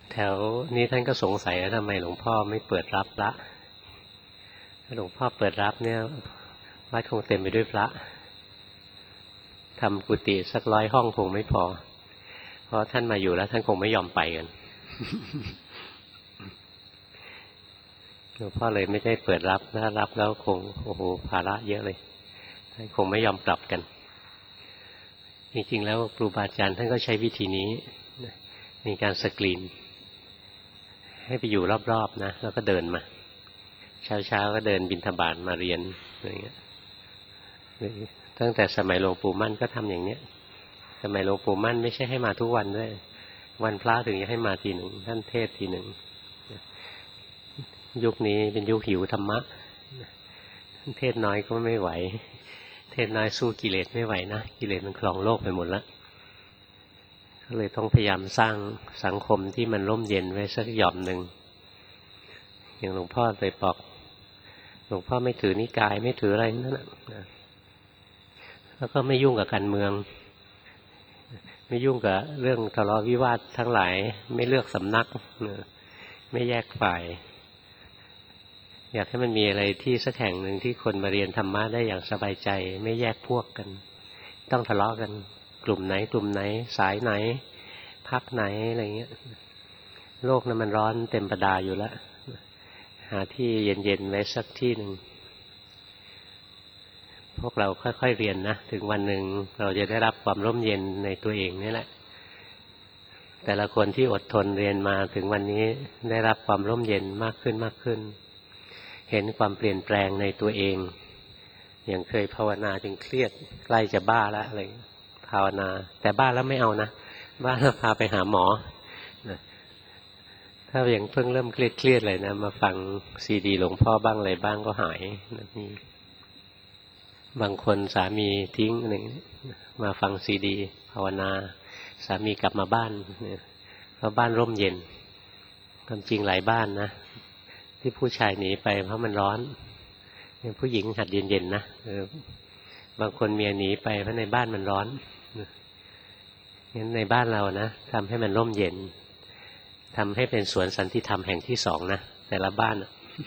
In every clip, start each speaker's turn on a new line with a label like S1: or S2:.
S1: แถวนี้ท่านก็สงสัยว่าทำไมหลวงพ่อไม่เปิดรับพระถ้าหลวงพ่อเปิดรับเนี่ยวัดคงเต็มไปด้วยพระทำกุฏิสัก100 ห้องคงไม่พอเพราะท่านมาอยู่แล้วท่านคงไม่ยอมไปกันหลวงพ่อเลยไม่ได้เปิดรับถ้ารับแล้วคงโอ้โหภาระเยอะเลยท่านคงไม่ยอมกลับกันจริงๆแล้วครูบาอาจารย์ท่านก็ใช้วิธีนี้มีการสกรีนให้ไปอยู่รอบๆนะแล้วก็เดินมาเช้าๆก็เดินบิณฑบาตมาเรียนอะไรเงี้ยตั้งแต่สมัยหลวงปู่มั่นก็ทำอย่างเนี้ยสมัยหลวงปู่มั่นไม่ใช่ให้มาทุกวันด้วยวันพระถึงจะให้มาทีหนึ่งท่านเทศทีหนึ่งยุคนี้เป็นยุคหิวธรรมะเทศน้อยก็ไม่ไหวเทศน้อยสู้กิเลสไม่ไหวนะกิเลสมันครองโลกไปหมดแล้วก็เลยต้องพยายามสร้างสังคมที่มันร่มเย็นไว้สักหย่อมหนึ่งอย่างหลวงพ่อเลยบอกหลวงพ่อไม่ถือนิกายไม่ถืออะไรนั่นแหละแล้วก็ไม่ยุ่งกับการเมืองไม่ยุ่งกับเรื่องทะเลาะวิวาททั้งหลายไม่เลือกสำนักไม่แยกฝ่ายอยากให้มันมีอะไรที่สักแห่งหนึ่งที่คนมาเรียนธรรมะได้อย่างสบายใจไม่แยกพวกกันต้องทะเลาะกันกลุ่มไหนกลุ่มไหนสายไหนพรรคไหนอะไรเงี้ยโลกนั้นมันร้อนเต็มประดาอยู่แล้วหาที่เย็นๆไว้สักที่หนึ่งพวกเราค่อยๆเรียนนะถึงวันหนึ่งเราจะได้รับความร่มเย็นในตัวเองนี่แหละแต่ละคนที่อดทนเรียนมาถึงวันนี้ได้รับความร่มเย็นมากขึ้นมากขึ้นเห็นความเปลี่ยนแปลงในตัวเองอย่างเคยภาวนาจึงเครียดใกล้จะบ้าแล้วอะไรภาวนาแต่บ้าแล้วไม่เอานะบ้าแล้วพาไปหาหมอถ้าอย่างเพิ่งเริ่มเครียดเลยนะมาฟังซีดีหลวงพ่อบ้างอะไรบ้างก็หายนี่บางคนสามีทิ้งอะไรมาฟังซีดีภาวนาสามีกลับมาบ้านเพราะบ้านร่มเย็นความจริงหลายบ้านนะที่ผู้ชายหนีไปเพราะมันร้อนผู้หญิงหัดเย็นๆนะบางคนเมียหนีไปเพราะในบ้านมันร้อนงั้นในบ้านเรานะทำให้มันร่มเย็นทำให้เป็นสวนสันติธรรมแห่งที่2นะแต่ละบ้าน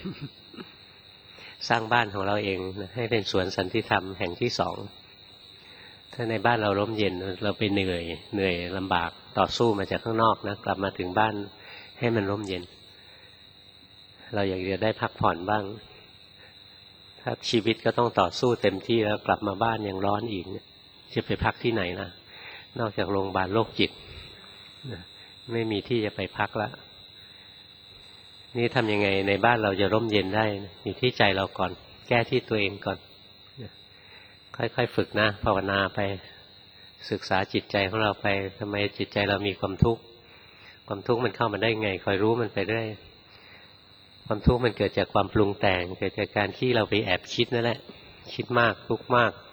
S1: สร้างบ้านของเราเองให้เป็นสวนสันติธรรมแห่งที่2ถ้าในบ้านเราร่มเย็นเราไปเหนื่อยลำบากต่อสู้มาจากข้างนอกนะกลับมาถึงบ้านให้มันร่มเย็นเราอยากจะได้พักผ่อนบ้างถ้าชีวิตก็ต้องต่อสู้เต็มที่แล้วกลับมาบ้านยังร้อนอีกจะไปพักที่ไหนล่ะนอกจากโรงพยาบาลโรคจิตไม่มีที่จะไปพักแล้วนี่ทำยังไงในบ้านเราจะร่มเย็นได้อยู่ที่ใจเราก่อนแก้ที่ตัวเองก่อนค่อยๆฝึกนะภาวนาไปศึกษาจิตใจของเราไปทำไมจิตใจเรามีความทุกข์ความทุกข์มันเข้ามาได้ไงคอยรู้มันไปเรื่อยความทุกข์มันเกิดจากความปรุงแต่งเกิดจากการที่เราไปแอบคิดนั่นแหละคิดมากทุกข์มาก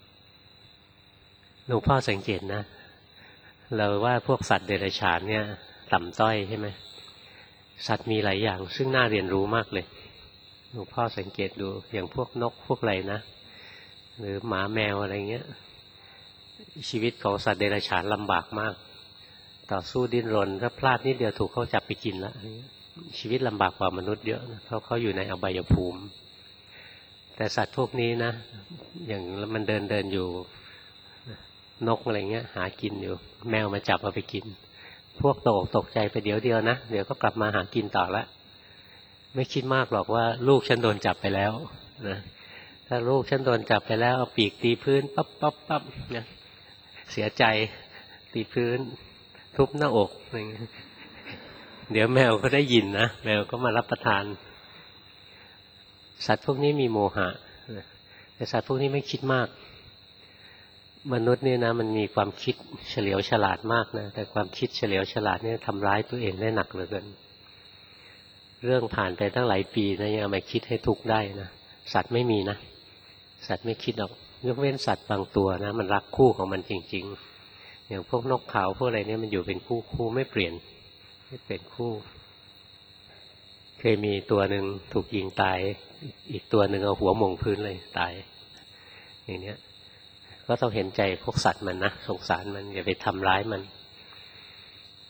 S1: หลวงพ่อสังเกตนะเราว่าพวกสัตว์เดรัจฉานเนี่ยต่ำต้อยใช่ไหมสัตว์มีหลายอย่างซึ่งน่าเรียนรู้มากเลยหลวงพ่อสังเกตดูอย่างพวกนกพวกอะไรนะหรือหมาแมวอะไรเงี้ยชีวิตของสัตว์เดรัจฉานลำบากมากต่อสู้ดิ้นรนถ้าพลาดนิดเดียวถูกเขาจับไปกินละชีวิตลำบากกว่ามนุษย์เยอะเพราะเขาอยู่ในอบายภูมิแต่สัตว์พวกนี้นะอย่างมันเดินอยู่นกอะไรเงี้ยหากินอยู่แมวมาจับเอาไปกินพวกตกใจไปเดี๋ยวเดียวนะเดี๋ยวก็กลับมาหากินต่อละไม่คิดมากหรอกว่าลูกฉันโดนจับไปแล้วนะถ้าลูกฉันโดนจับไปแล้วเอาปีกตีพื้นปั๊บปั๊บปั๊บเนี่ยเสียใจตีพื้นทุบหน้าอกอะไรเงี้ยเดี๋ยวแมวก็ได้ยินนะแมวก็มารับประทานสัตว์พวกนี้มีโมหะแต่สัตว์พวกนี้ไม่คิดมากมนุษย์เนี่ยนะมันมีความคิดเฉลียวฉลาดมากนะแต่ความคิดเฉลียวฉลาดเนี่ยทำร้ายตัวเองได้หนักเหลือเกินเรื่องผ่านไปตั้งหลายปีนะยังมาคิดให้ทุกข์ได้นะสัตว์ไม่มีนะสัตว์ไม่คิดหรอกยกเว้นสัตว์บางตัวนะมันรักคู่ของมันจริงๆอย่างพวกนกเขาพวกอะไรเนี่ยมันอยู่เป็นคู่ไม่เปลี่ยนคู่เคยมีตัวหนึ่งถูกยิงตายอีกตัวหนึ่งเอาหัวหม่งพื้นเลยตายอย่างเนี้ยก็ต้องเห็นใจพวกสัตว์มันนะสงสารมันอย่าไปทำร้ายมัน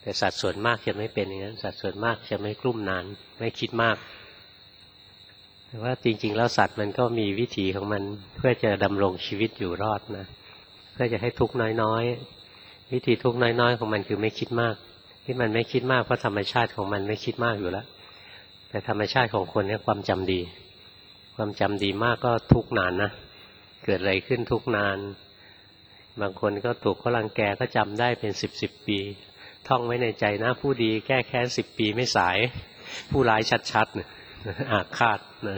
S1: แต่สัตว์ส่วนมากจะไม่เป็นอย่างนั้นสัตว์ส่วนมากจะไม่กลุ้มนานไม่คิดมากแต่ว่าจริงๆแล้วสัตว์มันก็มีวิถีของมันเพื่อจะดำรงชีวิตอยู่รอดนะเพื่อจะให้ทุกข์น้อยๆวิธีทุกข์น้อยๆของมันคือไม่คิดมากที่มันไม่คิดมากเพราะธรรมชาติของมันไม่คิดมากอยู่แล้วแต่ธรรมชาติของคนเนี่ยความจำดีความจำดีมากก็ทุกข์นานนะเกิดอะไรขึ้นทุกข์นานบางคนก็ถูกเขารังแกก็จำได้เป็น10 ปีท่องไว้ในใจนะผู้ดีแก้แค้น10 ปีไม่สายผู้ร้ายชัดๆนะอาฆาตนะ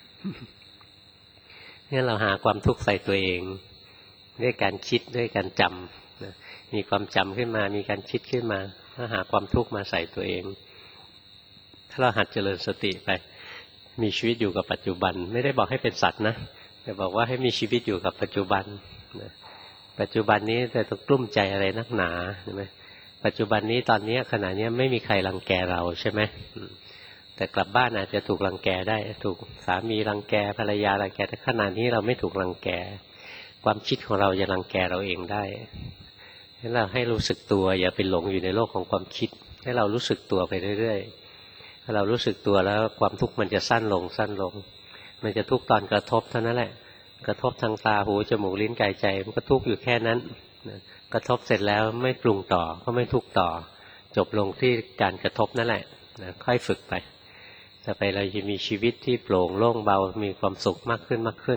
S1: นี่เราหาความทุกข์ใส่ตัวเองด้วยการคิดด้วยการจำนะมีความจำขึ้นมามีการคิดขึ้นมาก็หาความทุกข์มาใส่ตัวเองถ้าเราหัดเจริญสติไปมีชีวิตอยู่กับปัจจุบันไม่ได้บอกให้เป็นสัตว์นะแต่บอกว่าให้มีชีวิตอยู่กับปัจจุบันนะปัจจุบันนี้แต่ต้องกลุ้มใจอะไรนักหนาใช่ไหมปัจจุบันนี้ตอนนี้ขณะนี้ไม่มีใครรังแกเราใช่ไหมแต่กลับบ้านอาจจะถูกรังแกได้ถูกสามีรังแกภรรยารังแกแต่ขณะนี้เราไม่ถูกรังแกความคิดของเราจะรังแกเราเองได้ให้เราให้รู้สึกตัวอย่าไปหลงอยู่ในโลกของความคิดให้เรารู้สึกตัวไปเรื่อยๆถ้าเรารู้สึกตัวแล้วความทุกข์มันจะสั้นลงสั้นลงมันจะทุกข์ตอนกระทบเท่านั้นแหละกระทบทางตาหูจมูกลิ้นกายใจมันก็ทุกข์อยู่แค่นั้นกระทบเสร็จแล้วไม่ปรุงต่อก็ไม่ทุกข์ต่อจบลงที่การกระทบนั่นแหละค่อยฝึกไปต่อไปเราจะมีชีวิตที่โปร่งโล่งเบามีความสุขมากขึ้นมากขึ้น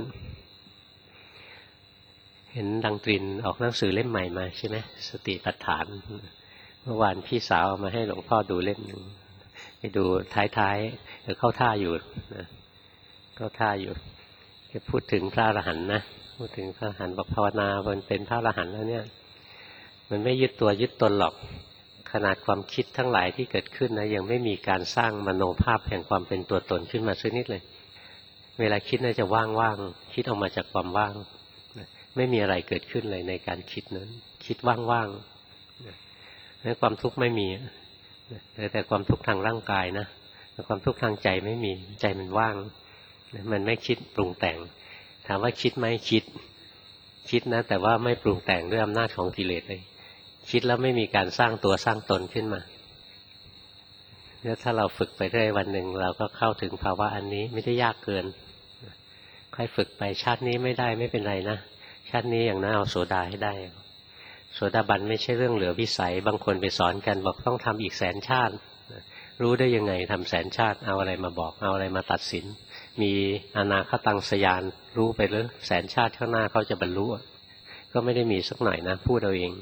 S1: เห็นดังตรินออกหนังสือเล่มใหม่มาใช่ไหมสติปัฏฐานเมื่อวานพี่สาวเอามาให้หลวงพ่อดูเล่มหนึ่งไปดูท้ายๆเข้าท่าอยู่นะเข้าท่าอยู่จะพูดถึงพระอรหันต์นะพูดถึงพระอรหันต์บอกภาวนาเป็นพระอรหันต์แล้วเนี่ยมันไม่ยึดตัวยึดตนหรอกขนาดความคิดทั้งหลายที่เกิดขึ้นนะยังไม่มีการสร้างมโนภาพแห่งความเป็นตัวตนขึ้นมาสักนิดเลยเวลาคิดน่าจะว่างๆคิดออกมาจากความว่างไม่มีอะไรเกิดขึ้นเลยในการคิดนั้นคิดว่างๆนั้นความทุกข์ไม่มีแต่ความทุกข์ทางร่างกายนะแต่ความทุกข์ทางใจไม่มีใจมันว่างมันไม่คิดปรุงแต่งถามว่าคิดไหมคิดนะแต่ว่าไม่ปรุงแต่งด้วยอำนาจของกิเลสเลยคิดแล้วไม่มีการสร้างตัวสร้างตนขึ้นมาแล้วถ้าเราฝึกไปเรื่อยวันหนึ่งเราก็เข้าถึงภาวะอันนี้ไม่ได้ยากเกินค่อยฝึกไปชาตินี้ไม่ได้ไม่เป็นไรนะชาตินี้อย่างนั้นเอาโสดาให้ได้โสดาบันไม่ใช่เรื่องเหลือวิสัยบางคนไปสอนกันบอกต้องทำอีก100,000 ชาติรู้ได้ยังไงทำ100,000 ชาติเอาอะไรมาบอกเอาอะไรมาตัดสินมีอนาคตังสยานรู้ไปหรือ100,000 ชาติข้างหน้าเขาจะบรรลุก็ไม่ได้มีสักหน่อยนะพูดเอาเอง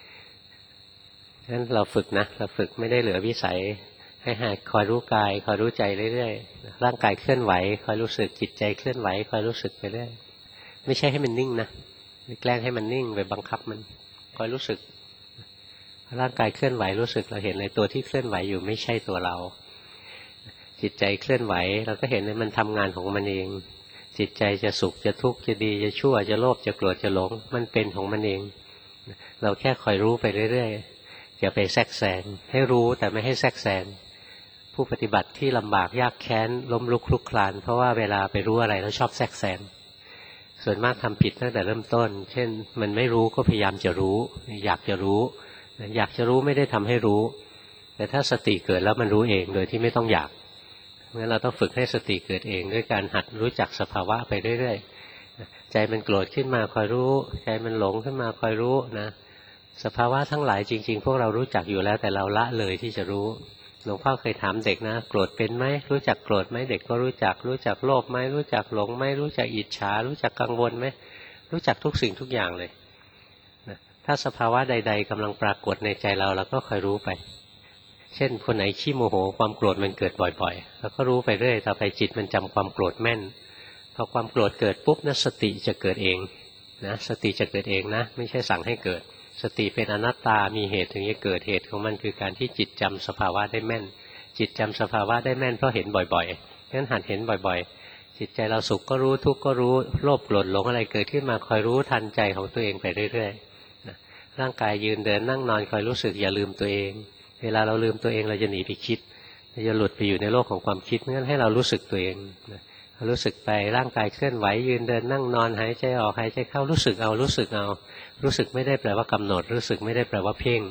S1: งั้นเราฝึกนะเราฝึกไม่ได้เหลือวิสัยให้คอยรู้กายคอยรู้ใจเรื่อยๆร่างกายเคลื่อนไหวคอยรู้สึกจิตใจเคลื่อนไหวคอยรู้สึกไปเรื่อยไม่ใช่ให้มันนิ่งนะไม่แกล้งให้มันนิ่งไปบังคับมันคอยรู้สึกร่างกายเคลื่อนไหวรู้สึกเราเห็นในตัวที่เคลื่อนไหวอยู่ไม่ใช่ตัวเราจิตใจเคลื่อนไหวเราก็เห็นว่ามันทำงานของมันเองจิตใจจะสุขจะทุกข์จะดีจะชั่วจะโลภจะโกรธจะหลงมันเป็นของมันเองเราแค่คอยรู้ไปเรื่อยๆอย่าไปแทรกแซงให้รู้แต่ไม่ให้แทรกแซงผู้ปฏิบัติที่ลำบากยากแค้นล้มลุกคลุกคลานเพราะว่าเวลาไปรู้อะไรแล้วชอบแทรกแซงส่วนมากทำผิดตั้งแต่เริ่มต้นเช่นมันไม่รู้ก็พยายามจะรู้อยากจะรู้ไม่ได้ทำให้รู้แต่ถ้าสติเกิดแล้วมันรู้เองโดยที่ไม่ต้องอยากงั้นเราต้องฝึกให้สติเกิดเองด้วยการหัดรู้จักสภาวะไปเรื่อยๆใจมันโกรธขึ้นมาคอยรู้ใจมันหลงขึ้นมาคอยรู้นะสภาวะทั้งหลายจริงๆพวกเรารู้จักอยู่แล้วแต่เราละเลยที่จะรู้หลวงพ่อเคยถามเด็กนะโกรธเป็นไหมรู้จักโกรธไหมเด็กก็รู้จักโลภไหมรู้จักหลงไหมรู้จักอิจฉารู้จักกังวลไหมรู้จักทุกสิ่งทุกอย่างเลยนะถ้าสภาวะใดๆกำลังปรากฏในใจเราก็คอยรู้ไปเช่นคนไหนขี้โมโหความโกรธมันเกิดบ่อยๆแล้วก็รู้ไปเรื่อยต่อไปจิตมันจำความโกรธแม่นพอความโกรธเกิดปุ๊บนะสติจะเกิดเองนะสติจะเกิดเองนะไม่ใช่สั่งให้เกิดสติเป็นอนัตตามีเหตุถึงจะเกิดเหตุของมันคือการที่จิตจำสภาวะได้แม่นจิตจำสภาวะได้แม่นเพราะเห็นบ่อยๆงั้นหัดเห็นบ่อยๆจิตใจเราสุขก็รู้ทุกข์ก็รู้โลภโกรธหลงอะไรเกิดขึ้นมาคอยรู้ทันใจของตัวเองไปเรื่อยๆร่างกายยืนเดินนั่งนอนคอยรู้สึกอย่าลืมตัวเองเวลาเราลืมตัวเองเราจะหนีไปคิดเราจะหลุดไปอยู่ในโลกของความคิดงั้นให้เรารู้สึกตัวเองรู้สึกไปร่างกายเคลื่อนไหวยืนเดินนั่งนอนหายใจออกหายใจเข้ารู้สึกเอารู้สึกไม่ได้แปลว่ากำหนดรู้สึกไม่ได้แปลว่าเพ่ง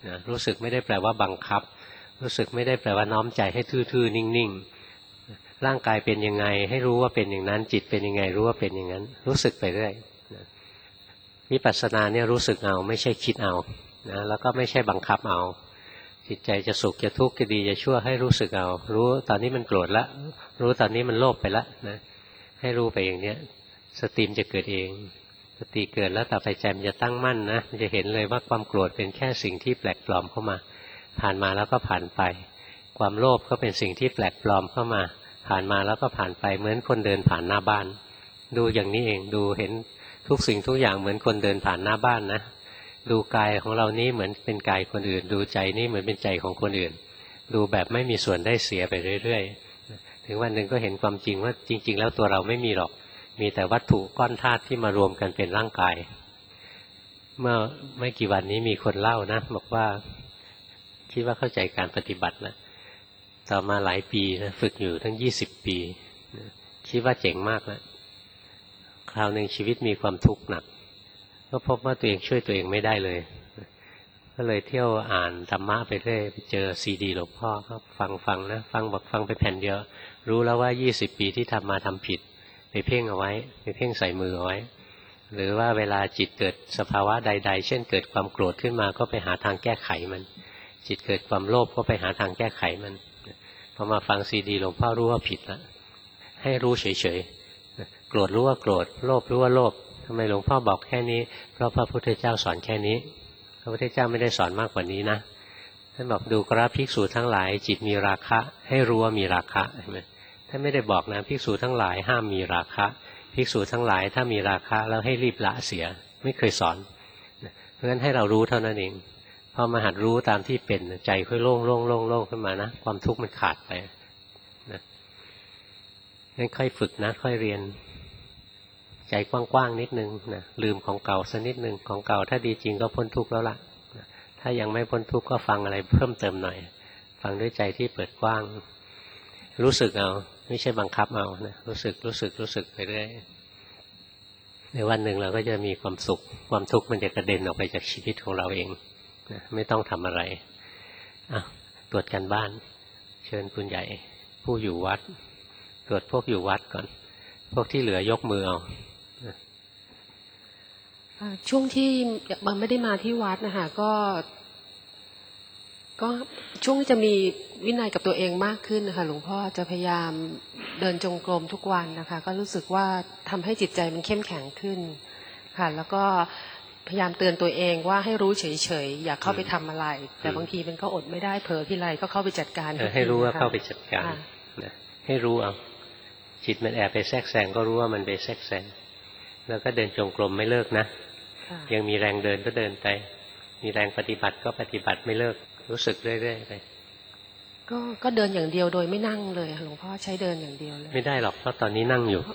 S1: นะรู้สึกไม่ได้แปลว่าบังคับรู้สึกไม่ได้แปลว่าน้อมใจให้ทื่อๆนิ่งๆร่างกายเป็นยังไงให้รู้ว่าเป็นอย่างนั้นจิตเป็นยังไงรู้ว่าเป็นอย่างนั้นรู้สึกไปเรื่อยนะวิปัสสนาเนี่ยรู้สึกเอาไม่ใช่คิดเอานะแล้วก็ไม่ใช่บังคับเอาจิตใจจะสุขจะทุกข์จะดีจะชั่วให้รู้สึกเอารู้ตอนนี้มันโกรธแล้วรู้ตอนนี้มันโลภไปแล้วนะให้รู้ไปอย่างเนี้ยสติมจะเกิดเองสติเกิดแล้วต่อไปใจมันจะตั้งมั่นนะมันจะเห็นเลยว่าความโกรธเป็นแค่สิ่งที่แปลกปลอมเข้ามาผ่านมาแล้วก็ผ่านไปความโลภก็เป็นสิ่งที่แปลกปลอมเข้ามาผ่านมาแล้วก็ผ่านไปเหมือนคนเดินผ่านหน้าบ้านดูอย่างนี้เองดูเห็นทุกสิ่งทุกอย่างเหมือนคนเดินผ่านหน้าบ้านนะดูกายของเรานี้เหมือนเป็นกายคนอื่นดูใจนี่เหมือนเป็นใจของคนอื่นดูแบบไม่มีส่วนได้เสียไปเรื่อยๆถึงวันหนึ่งก็เห็นความจริงว่าจริงๆแล้วตัวเราไม่มีหรอกมีแต่วัตถุก้อนธาตุที่มารวมกันเป็นร่างกายเมื่อไม่กี่วันนี้มีคนเล่านะบอกว่าคิดว่าเข้าใจการปฏิบัติแล้วต่อมาหลายปีนะฝึกอยู่ทั้ง20 ปีคิดว่าเจ๋งมากแล้วคราวหนึ่งชีวิตมีความทุกข์หนักก็พบว่าตัวเองช่วยตัวเองไม่ได้เลยก็เลยเที่ยวอ่านธรรมะไปเรื่อยไปเจอซีดีหลวงพ่อก็ฟังนะฟังไปแผ่นเดียวรู้แล้วว่า20 ปีที่ทำมาทำผิดไปเพ่งเอาไว้ไปเพ่งใส่มือเอาไว้หรือว่าเวลาจิตเกิดสภาวะใดๆเช่นเกิดความโกรธขึ้นมาก็ไปหาทางแก้ไขมันจิตเกิดความโลภก็ไปหาทางแก้ไขมันพอมาฟังซีดีหลวงพ่อรู้ว่าผิดแล้วให้รู้เฉยๆโกรธรู้ว่าโกรธโลภรู้ว่าโลภทำไมหลวงพ่อบอกแค่นี้เพราะพระพุทธเจ้าสอนแค่นี้พระพุทธเจ้าไม่ได้สอนมากกว่านี้นะท่านบอกดูกราภิกษุทั้งหลายจิตมีราคะให้รู้ว่ามีราคะใช่ไหมท่านไม่ได้บอกนะภิกษุทั้งหลายห้ามมีราคะภิกษุทั้งหลายถ้ามีราคะแล้วให้รีบละเสียไม่เคยสอนเพราะฉะนั้นให้เรารู้เท่านั้นเองพอมาหัดรู้ตามที่เป็นใจค่อยโล่งขึ้นมานะความทุกข์มันขาดไปนะงั้นค่อยฝึกนะค่อยเรียนใจกว้างๆนิดนึงนะลืมของเก่าสักนิดนึงของเก่าถ้าดีจริงก็พ้นทุกข์แล้วล่ะถ้ายังไม่พ้นทุกข์ก็ฟังอะไรเพิ่มเติมหน่อยฟังด้วยใจที่เปิดกว้างรู้สึกเอาไม่ใช่บังคับเอานะรู้สึกไปเรื่อยในวันหนึ่งเราก็จะมีความสุขความทุกข์มันจะกระเด็นออกไปจากชีวิตของเราเองนะไม่ต้องทำอะไรตรวจกันบ้านเชิญคุณใหญ่ผู้อยู่วัดตรวจพวกอยู่วัดก่อนพวกที่เหลือยกมือเอา
S2: ช่วงที่มันไม่ได้มาที่วัดนะคะก็ช่วงจะมีวินัยกับตัวเองมากขึ้นนะคะหลวงพ่อจะพยายามเดินจงกรมทุกวันนะคะก็รู้สึกว่าทำให้จิตใจมันเข้มแข็งขึ้นค่ะแล้วก็พยายามเตือนตัวเองว่าให้รู้เฉยๆอย่าเข้าไปทำอะไรแต่บางทีมันก็อดไม่ได้เผลอทีไรก็เข้าไปจัดการ
S1: ให้รู้ว่าเข้าไปจัดการให้รู้เอาจิตมันแอบไปแทรกแซงก็รู้ว่ามันไปแทรกแซงแล้วก็เดินจงกรมไม่เลิกนะยังมีแรงเดินก็เดินไปมีแรงปฏิบัติก็ปฏิบัติไม่เลิกรู้สึกเรื่อยๆไป
S2: ก็เดินอย่างเดียวโดยไม่นั่งเลยหลวงพ่อใช้เดินอย่างเดียวเลย
S1: ไม่ได้หรอกเพราะตอนนี้นั่งอยู่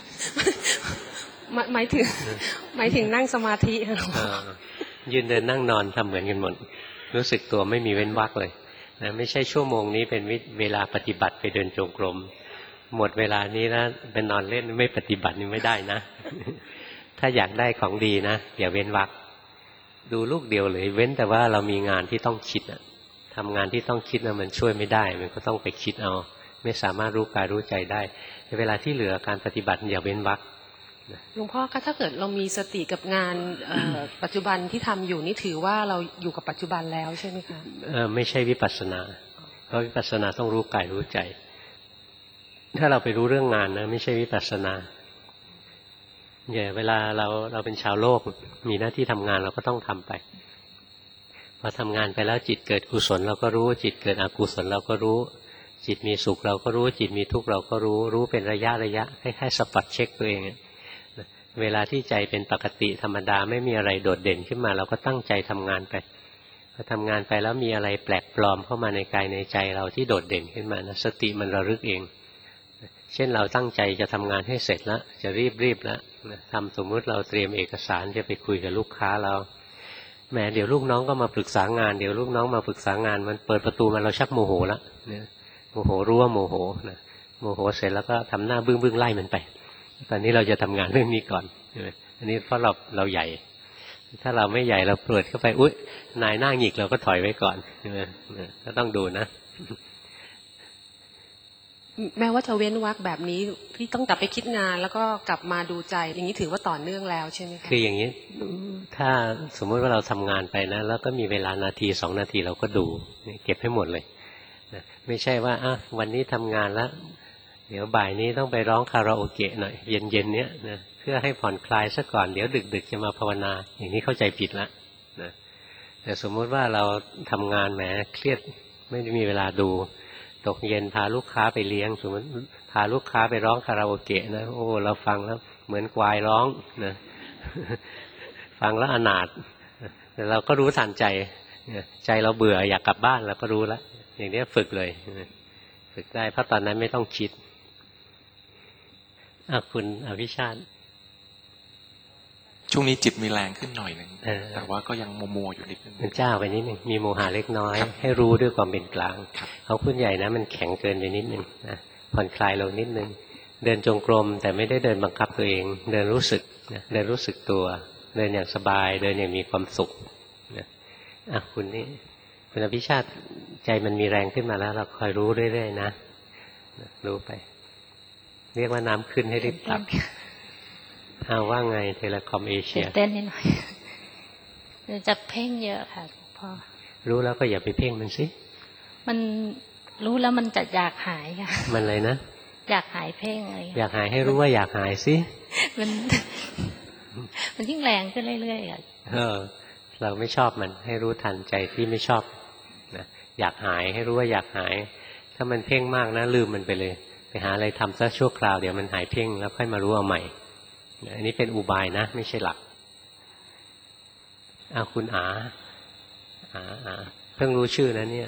S2: หมายถึงนั่งสมาธิ
S1: ยืนเดินนั่งนอนทำเหมือนกันหมดรู้สึกตัวไม่มีเว้นวรรคเลยนะไม่ใช่ชั่วโมงนี้เป็นเวลาปฏิบัติไปเดินจงกรมหมดเวลานี้นะเป็นนอนเล่นไม่ปฏิบัตินี่ไม่ได้นะ ถ้าอยากได้ของดีนะอย่าเว้นวรรคดูลูกเดียวเลยเว้นแต่ว่าเรามีงานที่ต้องคิดทำงานที่ต้องคิดนะมันช่วยไม่ได้มันก็ต้องไปคิดเอาไม่สามารถรู้กายรู้ใจได้ในเวลาที่เหลือการปฏิบัติอย่าเว้นวรรค
S2: หลวงพ่อคะถ้าเกิดเรามีสติกับงานปัจจุบันที่ทำอยู่นี่ถือว่าเราอยู่กับปัจจุบันแล้วใช่ไหมคะ
S1: ไม่ใช่วิปัสสนาเพราะวิปัสสนาต้องรู้กายรู้ใจถ้าเราไปรู้เรื่องงานนะไม่ใช่วิปัสสนาอย่างเวลาเราเป็นชาวโลกมีหน้าที่ทำงานเราก็ต้องทำไปพอทำงานไปแล้วจิตเกิดกุศลเราก็รู้จิตเกิดอกุศลเราก็รู้จิตมีสุขเราก็รู้จิตมีทุกข์เราก็รู้เป็นระยะคล้ายๆสปอตเช็คตัวเองเวลาที่ใจเป็นปกติธรรมดาไม่มีอะไรโดดเด่นขึ้นมาเราก็ตั้งใจทำงานไปพอทำงานไปแล้วมีอะไรแปลกปลอมเข้ามาในกายในใจเราที่โดดเด่นขึ้นมานะสติมันระลึกเองเช่นเราตั้งใจจะทำงานให้เสร็จแล้วจะรีบแล้วทำสมมุติเราเตรียมเอกสารจะไปคุยกับลูกค้าเราแหมเดี๋ยวลูกน้องก็มาปรึกษางานเดี๋ยวลูกน้องมาปรึกษางานมันเปิดประตูมาเราชักโมโหแล้วโมโหรู้ว่าโมโหนะโมโหเสร็จแล้วก็ทำหน้าบึ้งไล่มันไปตอนนี้เราจะทำงานเรื่องนี้ก่อนอันนี้เพราะเราใหญ่ถ้าเราไม่ใหญ่เราเปิดเข้าไปอุ๊ยนายหน้าหงิกเราก็ถอยไว้ก่อนก็ต้องดูนะ
S2: แม้ว่าจะเว้นวรรคแบบนี้ที่ต้องกลับไปคิดงานแล้วก็กลับมาดูใจอย่างนี้ถือว่าต่อเนื่องแล้วใช่ไหมคะ
S1: คืออย่างนี้ถ้าสมมุติว่าเราทำงานไปนะแล้วก็มีเวลานาที2 นาทีเราก็ดูเก็บให้หมดเลยนะไม่ใช่ว่าวันนี้ทำงานแล้วเดี๋ยวบ่ายนี้ต้องไปร้องคาราโอเกะหน่อยเย็นๆเนี้ยนะเพื่อให้ผ่อนคลายซะก่อนเดี๋ยวดึกๆจะมาภาวนาอย่างนี้เข้าใจผิดละนะแต่สมมุติว่าเราทำงานแหมเครียดไม่ได้มีเวลาดูตกเย็นพาลูกค้าไปเลี้ยงสมมติพาลูกค้าไปร้องคาราโอเกะนะโอ้เราฟังแล้วเหมือนควายร้องนะฟังแล้วอนาถแต่เราก็รู้ทันใจใจเราเบื่ออยากกลับบ้านเราก็รู้แล้วอย่างนี้ฝึกเลยฝึกได้เพราะตอนนั้นไม่ต้องคิดคุณอภิชาติ
S3: ช่วงนี้จิตมีแรงขึ้นหน่อยนึงแต่ว่าก็ยังโมอยู่นิดนึง
S1: มันเจ้าไปนิดนึงมีโมหะเล็กน้อยให้รู้ด้วยความเป็นกลางเขาคุณใหญ่นะมันแข็งเกินไปนิดนึงนะผ่อนคลายลงนิดนึงเดินจงกรมแต่ไม่ได้เดินบังคับตัวเองเดินรู้สึกเดินรู้สึกตัวเดินอย่างสบายเดินอย่างมีความสุขนะคุณนี่คุณอภิชาติใจมันมีแรงขึ้นมาแล้วเราคอยรู้เรื่อยๆนะรู้ไปเรียกว่าน้ำขึ้นให้รีบตักว่าไงเทเลคอมเอเชีย
S4: เต้นนิดหน่อยจะเพ่งเยอะค่ะพ่อ
S1: รู้แล้วก็อย่าไปเพ่งมันสิ
S4: มันรู้แล้วมันจะอยากหายค่ะ
S1: มันอะไรนะ
S4: อยากหายเพ่งอะไร
S1: อยากหายให้รู้ว่าอยากหายสิ
S4: มันยิ่งแรงขึ้นเรื่อยๆอ่ะ
S1: เราไม่ชอบมันให้รู้ทันใจที่ไม่ชอบนะอยากหายให้รู้ว่าอยากหายถ้ามันเพ่งมากนะลืมมันไปเลยไปหาอะไรทำซะชั่วคราวเดี๋ยวมันหายเพ่งแล้วค่อยมารู้เอาใหม่อันนี้เป็นอุบายนะไม่ใช่หลักคุณอาเพิ่งรู้ชื่อนะเนี่ย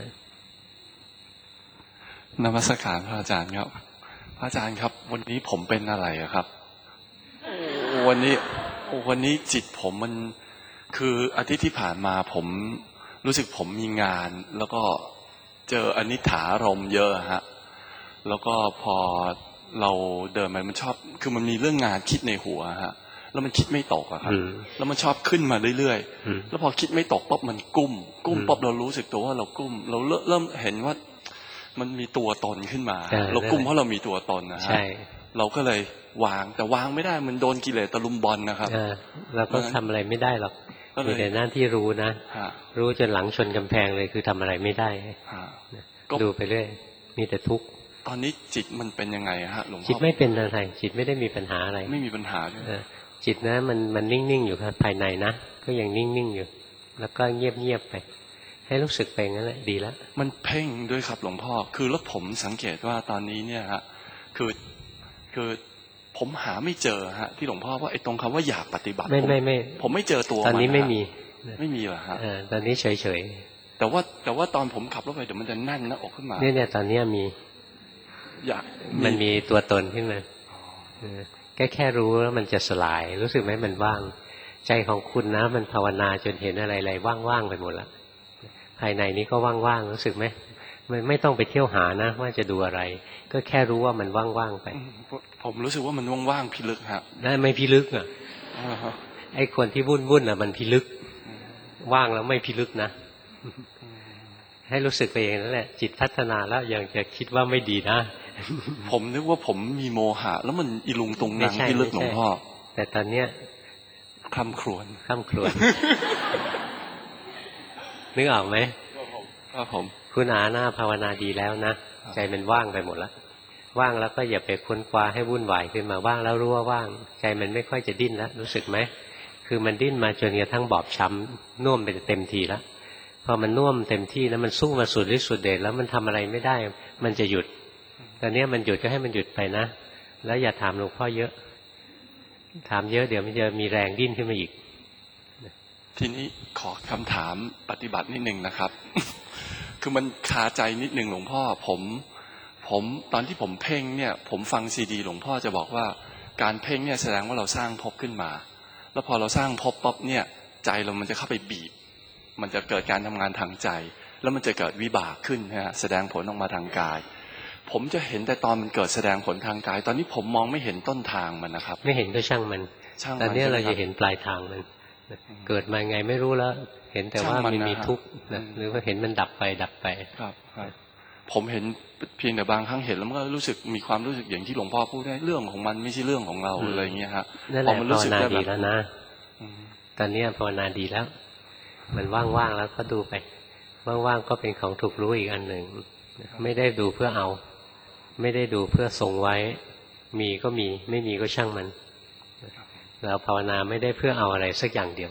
S3: นมัสการพระอาจารย์ครับพระอาจารย์ครับวันนี้ผมเป็นอะไรครับวันนี้จิตผมมันคืออาทิตย์ที่ผ่านมาผมรู้สึกผมมีงานแล้วก็เจออนิถารมณ์เยอะฮะแล้วก็พอเราเดินไปมันชอบคือมันมีเรื่องงานคิดในหัวฮะแล้วมันคิดไม่ตกอะครับแล้วมันชอบขึ้นมาเรื่อยๆแล้วพอคิดไม่ตกปั๊บมันกุ้มปั๊บเรารู้สึกตัวว่าเรากุ้มเราเริ่มเห็นว่ามันมีตัวตนขึ้นมาเรากุ้มเพราะเรามีตัวตนนะฮะเราก็เลยวางแต่วางไม่ได้มันโดนกิเลสตะลุมบอลนะครับ
S1: เราก็ทำอะไรไม่ได้หรอกมีแต่หน้าที่รู้นะรู้จนหลังชนกำแพงเลยคือทำอะไรไม่ได้ดูไปเรื่อยมีแต่ทุกข์
S3: ตอนนี้จิตมันเป็นยังไงฮะหลวงพ่อ
S1: จิตไม่เป็นอะไรจิตไม่ได้มีปัญหาอะไร
S3: ไม่มีปัญหา
S1: จิตนะมันนิ่งๆอยู่ครับภายในนะก็ยังนิ่งๆอยู่แล้วก็เงียบๆไปให้รู้สึกไปงั้นแหละดีแล้ว
S3: มันเพ่งด้วยครับหลวงพ่อคือแล้วผมสังเกตว่าตอนนี้เนี่ยฮะคือผมหาไม่เจอฮะที่หลวงพ่อว่าไอ้ตรงคำว่าอยากปฏิบัติ
S1: ไม่
S3: ผมไม่เจอตัว
S1: ตอนนี้ไม่มี
S3: เหรอฮะ
S1: ตอนนี้เฉย
S3: ๆแต่ว่าตอนผมขับรถไปเดี๋ยวมันจะแน่นหน้าอกขึ้นมา
S1: เนี่ยตอนนี้มีมันมีตัวตนขึ้นมาแค่รู้แล้วมันจะสลายรู้สึกไหมมันว่างใจของคุณนะมันภาวนาจนเห็นอะไรๆว่างๆไปหมดแล้วภายในนี้ก็ว่างๆรู้สึกไหมไม่ต้องไปเที่ยวหานะว่าจะดูอะไรก็แค่รู้ว่ามันว่างๆไป
S3: ผมรู้สึกว่ามันว่างๆพิลึกครับ
S1: นั่นไม่พิลึกอ่ะไอ้คนที่วุ่นๆอ่ะมันพิลึกว่างแล้วไม่พิลึกนะให้รู้สึกไปเองนั่นแหละจิตพัฒนาแล้วยังจะคิดว่าไม่ดีนะ
S3: ผมนึกว่าผมมีโมหะแล้วมันอีลุงตุงนังพิลึกหลวงพ่อ
S1: แต่ตอนเนี้ย
S3: คร่ำครวญ
S1: นึกออกไหม
S3: ครับผม
S1: คุณอาหน้าภาวนาดีแล้วนะใจมันว่างไปหมดแล้วว่างแล้วก็อย่าไปค้นคว้าให้วุ่นวายขึ้นมาว่างแล้วรู้ว่าว่างใจมันไม่ค่อยจะดิ้นแล้วรู้สึกไหมคือมันดิ้นมาจนกระทั่งบอบช้ำน่วมไปเต็มทีแล้วพอมันน่วมเต็มที่นะมันสู้มาสุดฤทธิ์สุดเดชแล้วมันทำอะไรไม่ได้มันจะหยุดตอนนี้มันหยุดก็ให้มันหยุดไปนะแล้วอย่าถามหลวงพ่อเยอะถามเยอะเดี๋ยวมันจะมีแรงดิ้นขึ้นมาอีก
S3: ทีนี้ขอคำถามปฏิบัตินิดนึงนะครับ คือมันคาใจนิดนึงหลวงพ่อผมตอนที่ผมเพ่งเนี่ยผมฟังซีดีหลวงพ่อจะบอกว่าการเพ่งเนี่ยแสดงว่าเราสร้างภพขึ้นมาแล้วพอเราสร้างภพปั๊บเนี่ยใจเรามันจะเข้าไปบีบมันจะเกิดการทำงานทางใจแล้วมันจะเกิดวิบากขึ้นนะฮะแสดงผลออกมาทางกายผมจะเห็นแต่ตอนมันเกิดแสดงผลทางกายตอนนี้ผมมองไม่เห็นต้นทางมันนะครับ
S1: ไม่เห็นก็ช่างมันตอนนี้เราจะเห็นปลายทางมันเกิดมาไงไม่รู้แล้วเห็นแต่ว่ามันมีทุกข์นะหรือว่าเห็นมันดับไปดับไป
S3: ครับผมเห็นเพียงแต่บางครั้งเห็นแล้วมันก็รู้สึกมีความรู้สึกอย่างที่หลวงพ่อพูดได้เรื่องของมันไม่ใช่เรื่องของเราอะไรเงี้ยฮะ
S1: นั่นแหละภาวนาดีแล้วนะตอนนี้ภาวนาดีแล้วมันว่างๆแล้วก็ดูไปว่างๆก็เป็นของถูกรู้อีกอันหนึ่งไม่ได้ดูเพื่อเอาไม่ได้ดูเพื่อทรงไว้มีก็มีไม่มีก็ช่างมันเราภาวนาไม่ได้เพื่อเอาอะไรสักอย่างเดียว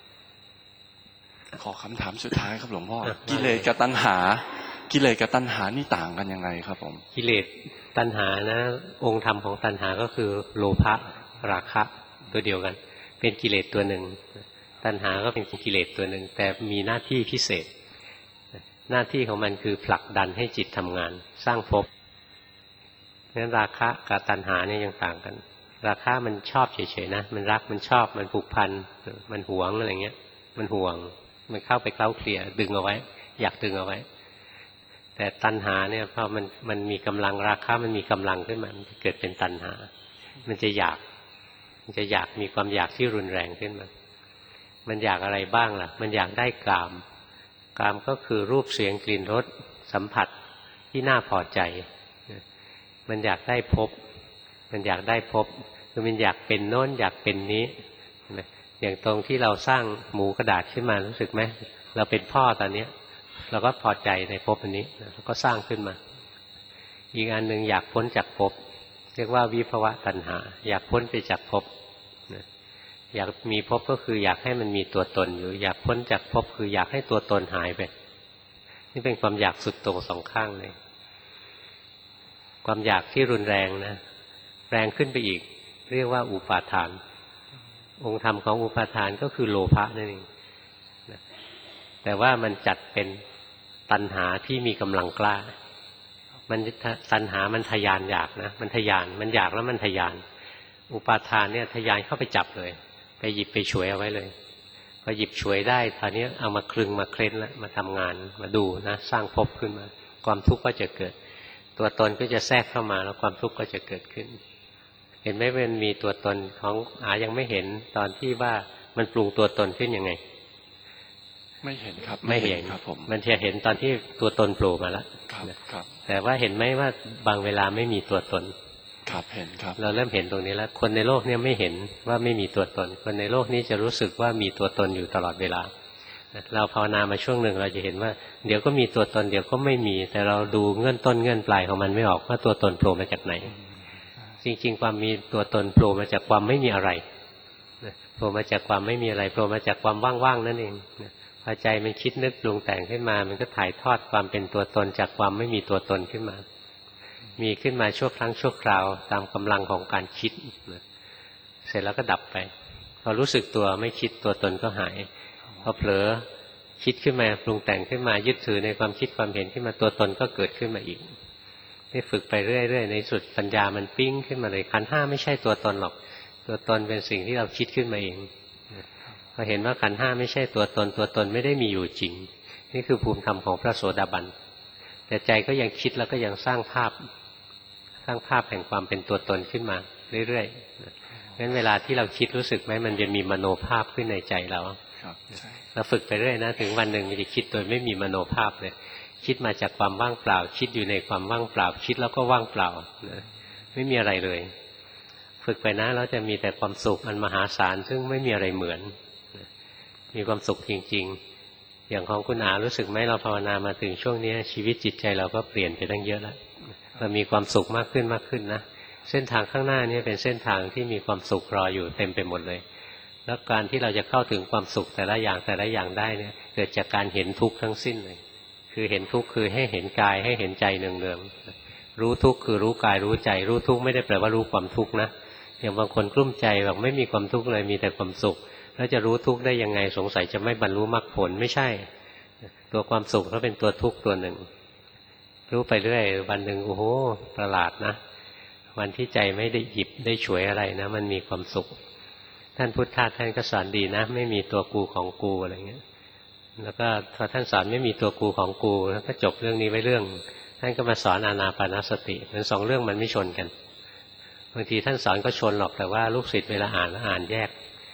S3: ขอคำถามสุดท้ายครับหลวงพ่อกิเลสกับตัณหากิเลสกับตัณหานี่ต่างกันยังไงครับผม
S1: กิเลสตัณหานะองค์ธรรมของตัณหาก็คือโลภะราคะตัวเดียวกันเป็นกิเลสตัวหนึ่งตัณหาก็เป็นกิเลสตัวหนึ่งแต่มีหน้าที่พิเศษหน้าที่ของมันคือผลักดันให้จิตทำงานสร้างภพงั้นราคะกับตัณหาเนี่ยยังต่างกันราคะมันชอบเฉยๆนะมันรักมันชอบมันผูกพันมันหวงอะไรเงี้ยมันห่วงมันเข้าไปเกล้าเกลี่ยดึงเอาไว้อยากดึงเอาไว้แต่ตัณหาเนี่ยพอมันมีกำลังราคะมันมีกำลังขึ้นมามันจะเกิดเป็นตัณหามันจะอยากมีความอยากที่รุนแรงขึ้นมามันอยากอะไรบ้างล่ะมันอยากได้กามก็คือรูปเสียงกลิ่นรสสัมผัสที่น่าพอใจมันอยากได้ภพคือมันอยากเป็นโน้นอยากเป็นนี้อย่างตรงที่เราสร้างหมูกระดาษขึ้นมารู้สึกไหมเราเป็นพ่อตอนนี้เราก็พอใจในภพอันนี้เราก็สร้างขึ้นมาอีกอันหนึ่งอยากพ้นจากภพเรียกว่าวิภวตัณหาอยากพ้นไปจากภพอยากมีภพก็คืออยากให้มันมีตัวตนอยู่อยากพ้นจากภพคืออยากให้ตัวตนหายไปนี่เป็นความอยากสุดโต่งสองข้างเลยความอยากที่รุนแรงนะแรงขึ้นไปอีกเรียกว่าอุปาทานองค์ธรรมของอุปาทานก็คือโลภะนั่นเองแต่ว่ามันจัดเป็นตัณหาที่มีกำลังกล้ามันตัณหามันทยานอยากนะมันทยานมันอยากแล้วมันทยานอุปาทานเนี่ยทยานเข้าไปจับเลยไปหยิบไปฉวยเอาไว้เลยพอหยิบฉวยได้ตอนนี้เอามาคลึงมาเคล้นแล้วมาทำงานมาดูนะสร้างภพขึ้นมาความทุกข์ก็จะเกิดตัวตนก็จะแทรกเข้ามาแล้วความทุกข์ก็จะเกิดขึ้นเห็นไหมมันมีตัวตนของยังไม่เห็นตอนที่ว่ามันปรุงตัวตนขึ้นยังไง
S3: ไม่เห็นครับ
S1: ไม่เห็นครับผมมันจะเห็นตอนที่ตัวตนโผล่มาแล้ว
S3: ครับ
S1: แต่ว่าเห็นไหมว่าบางเวลาไม่มีตัวตน
S3: ครับเห็นครับ
S1: เราเริ่มเห็นตรงนี้แล้วคนในโลกนี้ไม่เห็นว่าไม่มีตัวตนคนในโลกนี้จะรู้สึกว่ามีตัวตนอยู่ตลอดเวลาเราภาวนามาช่วงหนึ่งเราจะเห็นว่าเดี๋ยวก็มีตัวตนเดี๋ยวก็ไม่มีแต่เราดูเงื่อนต้นเงื่อนปลายของมันไม่ออกว่าตัวตนโผล่มาจากไหนจริงๆความมีตัวตนโผล่มาจากความไม่มีอะไรโผล่มาจากความไม่มีอะไรโผล่มาจากความว่างๆนั่นเองพอใจมันคิดนึกปรุงแต่งขึ้นมามันก็ถ่ายทอดความเป็นตัวตนจากความไม่มีตัวตนขึ้นมามีขึ้นมาชั่วครั้งชั่วคราวตามกำลังของการคิดเสร็จแล้วก็ดับไปพอรู้สึกตัวไม่คิดตัวตนก็หายพอเผลอคิดขึ้นมาปรุงแต่งขึ้นมายึดถือในความคิดความเห็นขึ้นมาตัวตนก็เกิดขึ้นมาอีกนี่ฝึกไปเรื่อยๆในสุดปัญญามันปิ้งขึ้นมาเลยขันธ์ห้าไม่ใช่ตัวตนหรอกตัวตนเป็นสิ่งที่เราคิดขึ้นมาเองพอเห็นว่าขันธ์ห้าไม่ใช่ตัวตนตัวตนไม่ได้มีอยู่จริงนี่คือภูมิธรรมของพระโสดาบันแต่ใจก็ยังคิดแล้วก็ยังสร้างภาพแห่งความเป็นตัวตนขึ้นมาเรื่อยๆงั้นเวลาที่เราคิดรู้สึกไหมมันจะมีมโนภาพขึ้นในใจเราเราฝึกไปเรื่อยนะถึงวันหนึ่งมันจะคิดโดยไม่มีมโนภาพเลยคิดมาจากความว่างเปล่าคิดอยู่ในความว่างเปล่าคิดแล้วก็ว่างเปล่าไม่มีอะไรเลยฝึกไปนะแล้วจะมีแต่ความสุขอันมหาศาลซึ่งไม่มีอะไรเหมือนมีความสุขจริงๆอย่างของคุณอารู้สึกไหมเราภาวนามาถึงช่วงนี้ชีวิตจิตใจเราก็เปลี่ยนไปตั้งเยอะแล้วเรามีความสุขมากขึ้นนะเส้นทางข้างหน้านี้เป็นเส้นทางที่มีความสุขรออยู่เต็มไปหมดเลยแล้วการที่เราจะเข้าถึงความสุขแต่ละอย่างได้เนี่ยเกิดจากการเห็นทุกข์ทั้งสิ้นเลยคือเห็นทุกข์คือให้เห็นกายให้เห็นใจเนืองๆรู้ทุกข์คือรู้กายรู้ใจรู้ทุกข์ไม่ได้แปลว่ารู้ความทุกข์นะอย่างบางคนกลุ้มใจแบบไม่มีความทุกข์เลยมีแต่ความสุขแล้วจะรู้ทุกข์ได้ยังไงสงสัยจะไม่บรรลุมรรคผลไม่ใช่ตัวความสุขก็เป็นตัวทุกข์ตัวหนึ่งรู้ไปเรื่อยวันหนึ่งโอ้โหประหลาดนะวันที่ใจไม่ได้หยิบได้ฉวยอะไรนะมันมีความสุขท่านพุทธทาสท่านก็สอนดีนะไม่มีตัวกูของกูอะไรเงี้ยแล้วก็พอท่านสอนไม่มีตัวกูของกูแล้วก็จบเรื่องนี้ไว้เรื่องท่านก็มาสอนอานาปานสติมันสองเรื่องมันไม่ชนกันบางทีท่านสอนก็ชนหรอกแต่ว่าลูกศิษย์เวลาอ่านแยก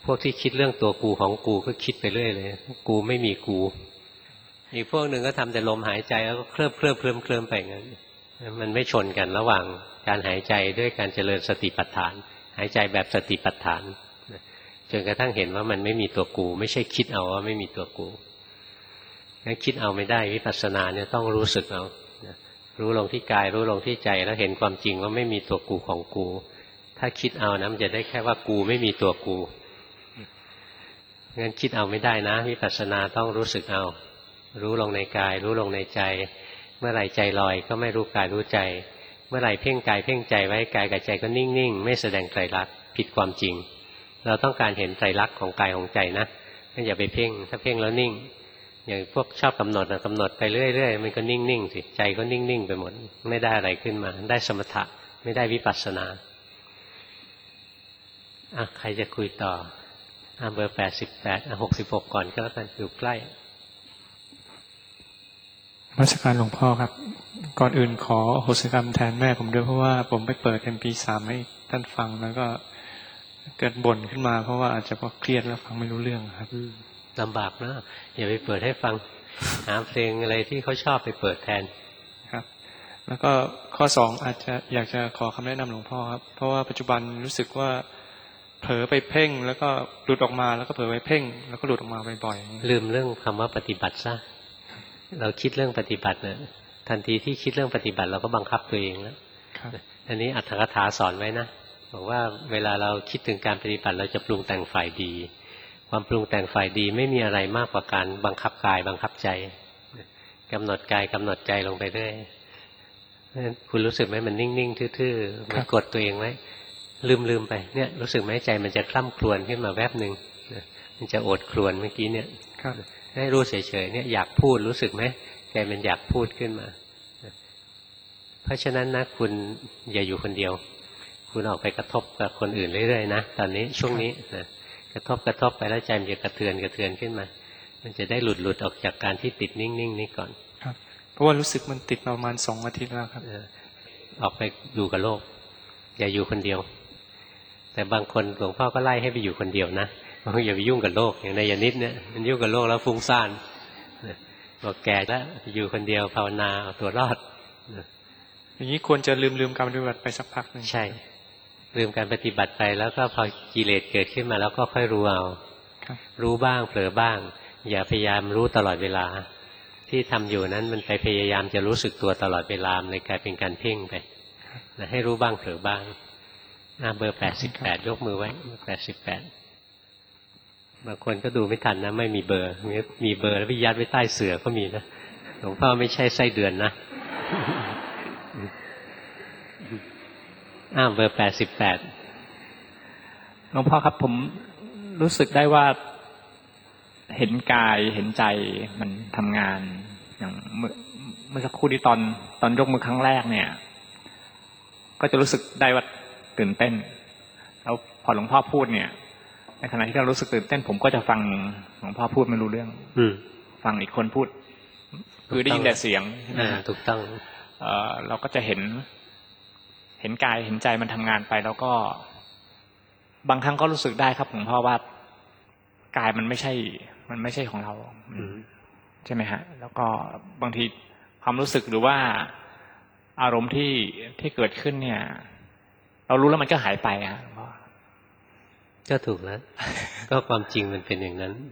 S1: พวกที่คิดเรื่องตัวกูของกูก็คิดไปเรื่อยเลยกูไม่มีกูอีกพวกหนึ่งก็ทำแต่ลมหายใจแล้วก็เคลิ้มไปงั้นมันไม่ชนกันระหว่างการหายใจด้วยการเจริญสติปัฏฐานหายใจแบบสติปัฏฐานจนกระทั่งเห็นว่ามันไม่มีตัวกูไม่ใช่คิดเอาว่าไม่มีตัวกูงั้นคิดเอาไม่ได้วิปัสสนาเนี่ยต้องรู้สึกเอารู้ลงที่กายรู้ลงที่ใจแล้วเห็นความจริงว่าไม่มีตัวกูของกูถ้าคิดเอานะมันจะได้แค่ว่ากูไม่มีตัวกูงั้นคิดเอาไม่ได้นะวิปัสสนาต้องรู้สึกเอารู้ลงในกายรู้ลงในใจเมื่อไหร่ใจลอยก็ไม่รู้กายรู้ใจเมื่อไหร่เพ่งกายเพ่งใจไว้กายกับใจก็นิ่งๆไม่แสดงไตรลักษณ์ผิดความจริงเราต้องการเห็นไตรลักษณ์ของกายของใจนะงั้นอย่าไปเพ่งถ้าเพ่งแล้วนิ่งอย่างพวกชอบกำหนดไปเรื่อยๆมันก็นิ่งๆสิใจก็นิ่งๆไปหมดไม่ได้อะไรขึ้นมาได้สมถะไม่ได้วิปัสสนาใครจะคุยต่อเบอร์88 66ก่อนก็แล้วกันอยู่ใกล้
S5: นมัสการหลวงพ่อครับก่อนอื่นขออโหสิกรรมแทนแม่ผมด้วยเพราะว่าผมไปเปิด MP3 ให้ท่านฟังแล้วก็เกิดบ่นขึ้นมาเพราะว่าอาจจะเพราะเครียดแล้วฟังไม่รู้เรื่องครับ
S1: ลำบากนะอย่าไปเปิดให้ฟังหาเพลงอะไรที่เขาชอบไปเปิดแทน
S5: ครับแล้วก็ข้อ2อาจจะอยากจะขอคำแนะนำหลวงพ่อครับเพราะว่าปัจจุบันรู้สึกว่าเผลอไปเพ่งแล้วก็หลุดออกมาแล้วก็เผลอไปเพ่งแล้วก็หลุดออกมาบ่อยๆลื
S1: มเรื่องคำว่าปฏิบัติซะเราคิดเรื่องปฏิบัติเนี่ยทันทีที่คิดเรื่องปฏิบัติเราก็บังคับตัวเองแล้วอันนี้อรรถกถาสอนไว้นะบอกว่าเวลาเราคิดถึงการปฏิบัติเราจะปรุงแต่งฝ่ายดีความปรุงแต่งฝ่ายดีไม่มีอะไรมากกว่าการบังคับกายบังคับใจกำหนดกายกำหนดใจลงไปเรื่อยคุณรู้สึกไหมมันนิ่งๆทื่อๆมันกดตัวเองไว้ลืมไปเนี่ยรู้สึกไหมใจมันจะคล่ำครวญขึ้นมาแวบหนึ่งมันจะโอดครวญเมื่อกี้เนี่ยให้รู้เฉยๆเนี่ยอยากพูดรู้สึกไหมใจมันอยากพูดขึ้นมาเพราะฉะนั้นนะคุณอย่าอยู่คนเดียวคุณออกไปกระทบกับคนอื่นเรื่อยๆนะตอนนี้ช่วงนี้นะกระทบไปแล้วใจมันจะกระเทือนขึ้นมามันจะได้หลุดออกจากการที่ติดนิ่งๆนี้ก่อน
S5: ครับเพราะว่ารู้สึกมันติดประมาณ2 อาทิตย์แล้วครับ
S1: ออกไปอยู่กับโลกอย่าอยู่คนเดียวแต่บางคนหลวงพ่อก็ไล่ให้ไปอยู่คนเดียวนะอย่าไปยุ่งกับโลกอย่างนายนิดเนี่ยมันยุ่งกับโลกแล้วฟุ้งซ่านบอกแก่แล้วอยู่คนเดียวภาวนาเอาตัวรอด
S5: อย่างนี้ควรจะลืมการปฏิบัติไปสักพักนึง
S1: ใช่ลืมการปฏิบัติไปแล้วก็พอกิเลสเกิดขึ้นมาแล้วก็ค่อยรู้เอารู้บ้างเผลอบ้างอย่าพยายามรู้ตลอดเวลาที่ทำอยู่นั้นมันไปพยายามจะรู้สึกตัวตลอดเวลาเลยกลายเป็นการเพ่งไปให้รู้บ้างเผลอบ้างเบอร์88ยกมือไว้88บางคนก็ดูไม่ทันนะไม่มีเบอร์มีเบอร์แล้วไปยัดไว้ใต้เสื่อก็มีนะหลวงพ่อไม่ใช่ไส้เดือนนะเบอร์88
S6: หลวงพ่อครับผมรู้สึกได้ว่าเห็นกายเห็นใจมันทำงานอย่างเมื่อสักครู่ที่ตอนยกมือครั้งแรกเนี่ยก็จะรู้สึกได้ว่าตื่นเต้นแล้วพอหลวงพ่อพูดเนี่ยในขณะที่เรารู้สึกตื่นเต้นผมก็จะฟังหลวงพ่อพูดไม่รู้เรื่องฟังอีกคนพูดคือได้ยินแต่เสียง
S1: ถูกต้อง
S6: เราก็จะเห็นกายเห็นใจมันทำงานไปแล้วก็บางครั้งก็รู้สึกได้ครับหลวงพ่อว่ากายมันไม่ใช่ของเราใช่ไหมฮะแล้วก็บางทีความรู้สึกหรือว่าอารมณ์ที่เกิดขึ้นเนี่ยเรารู้แล้วมันก็หายไปฮะหลวงพ่อ
S1: ก็ถูกแล้ว ก็ความจริงมันเป็นอย่างนั้น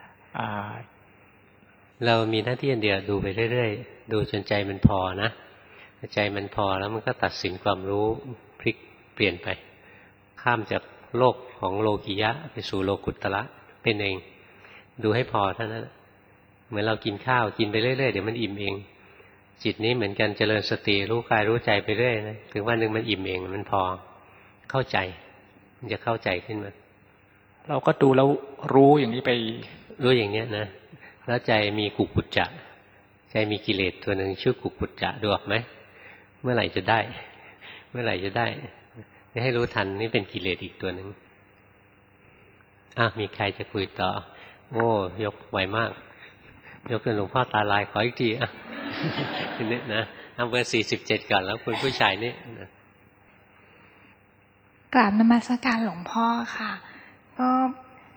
S1: เรามีหน้าที่อันเดียวดูไปเรื่อยๆดูจนใจมันพอนะใจมันพอแล้วมันก็ตัดสินความรู้พลิกเปลี่ยนไปข้ามจากโลกของโลกิยะไปสู่โลกุตตระเป็นเองดูให้พอเท่านั้นเหมือนเรากินข้าวกินไปเรื่อยๆเดี๋ยวมันอิ่มเองจิตนี้เหมือนกันเจริญสติรู้กายรู้ใจไปเรื่อยนะถึงวันหนึ่งมันอิ่มเองมันพอเข้าใจมันจะเข้าใจขึ้นมา
S6: เราก็ดูแล้วรู้อย่างนี้ไป
S1: รู้อย่างเนี้ยนะแล้วใจมีกุกุจจะใจมีกิเลสตัวหนึ่งชื่อกุกุจจะดูออกไหมเมื่อไหร่จะได้ให้รู้ทันนี่เป็นกิเลสอีกตัวหนึ่งมีใครจะคุยต่อโอ้ยกไวมากยกจนหลวงพ่อตาลายขออีกทีนี่นะเบอร์47ก่อนแล้วคุณผู้ชายนี่
S7: กราบนมัสการหลวงพ่อค่ะก็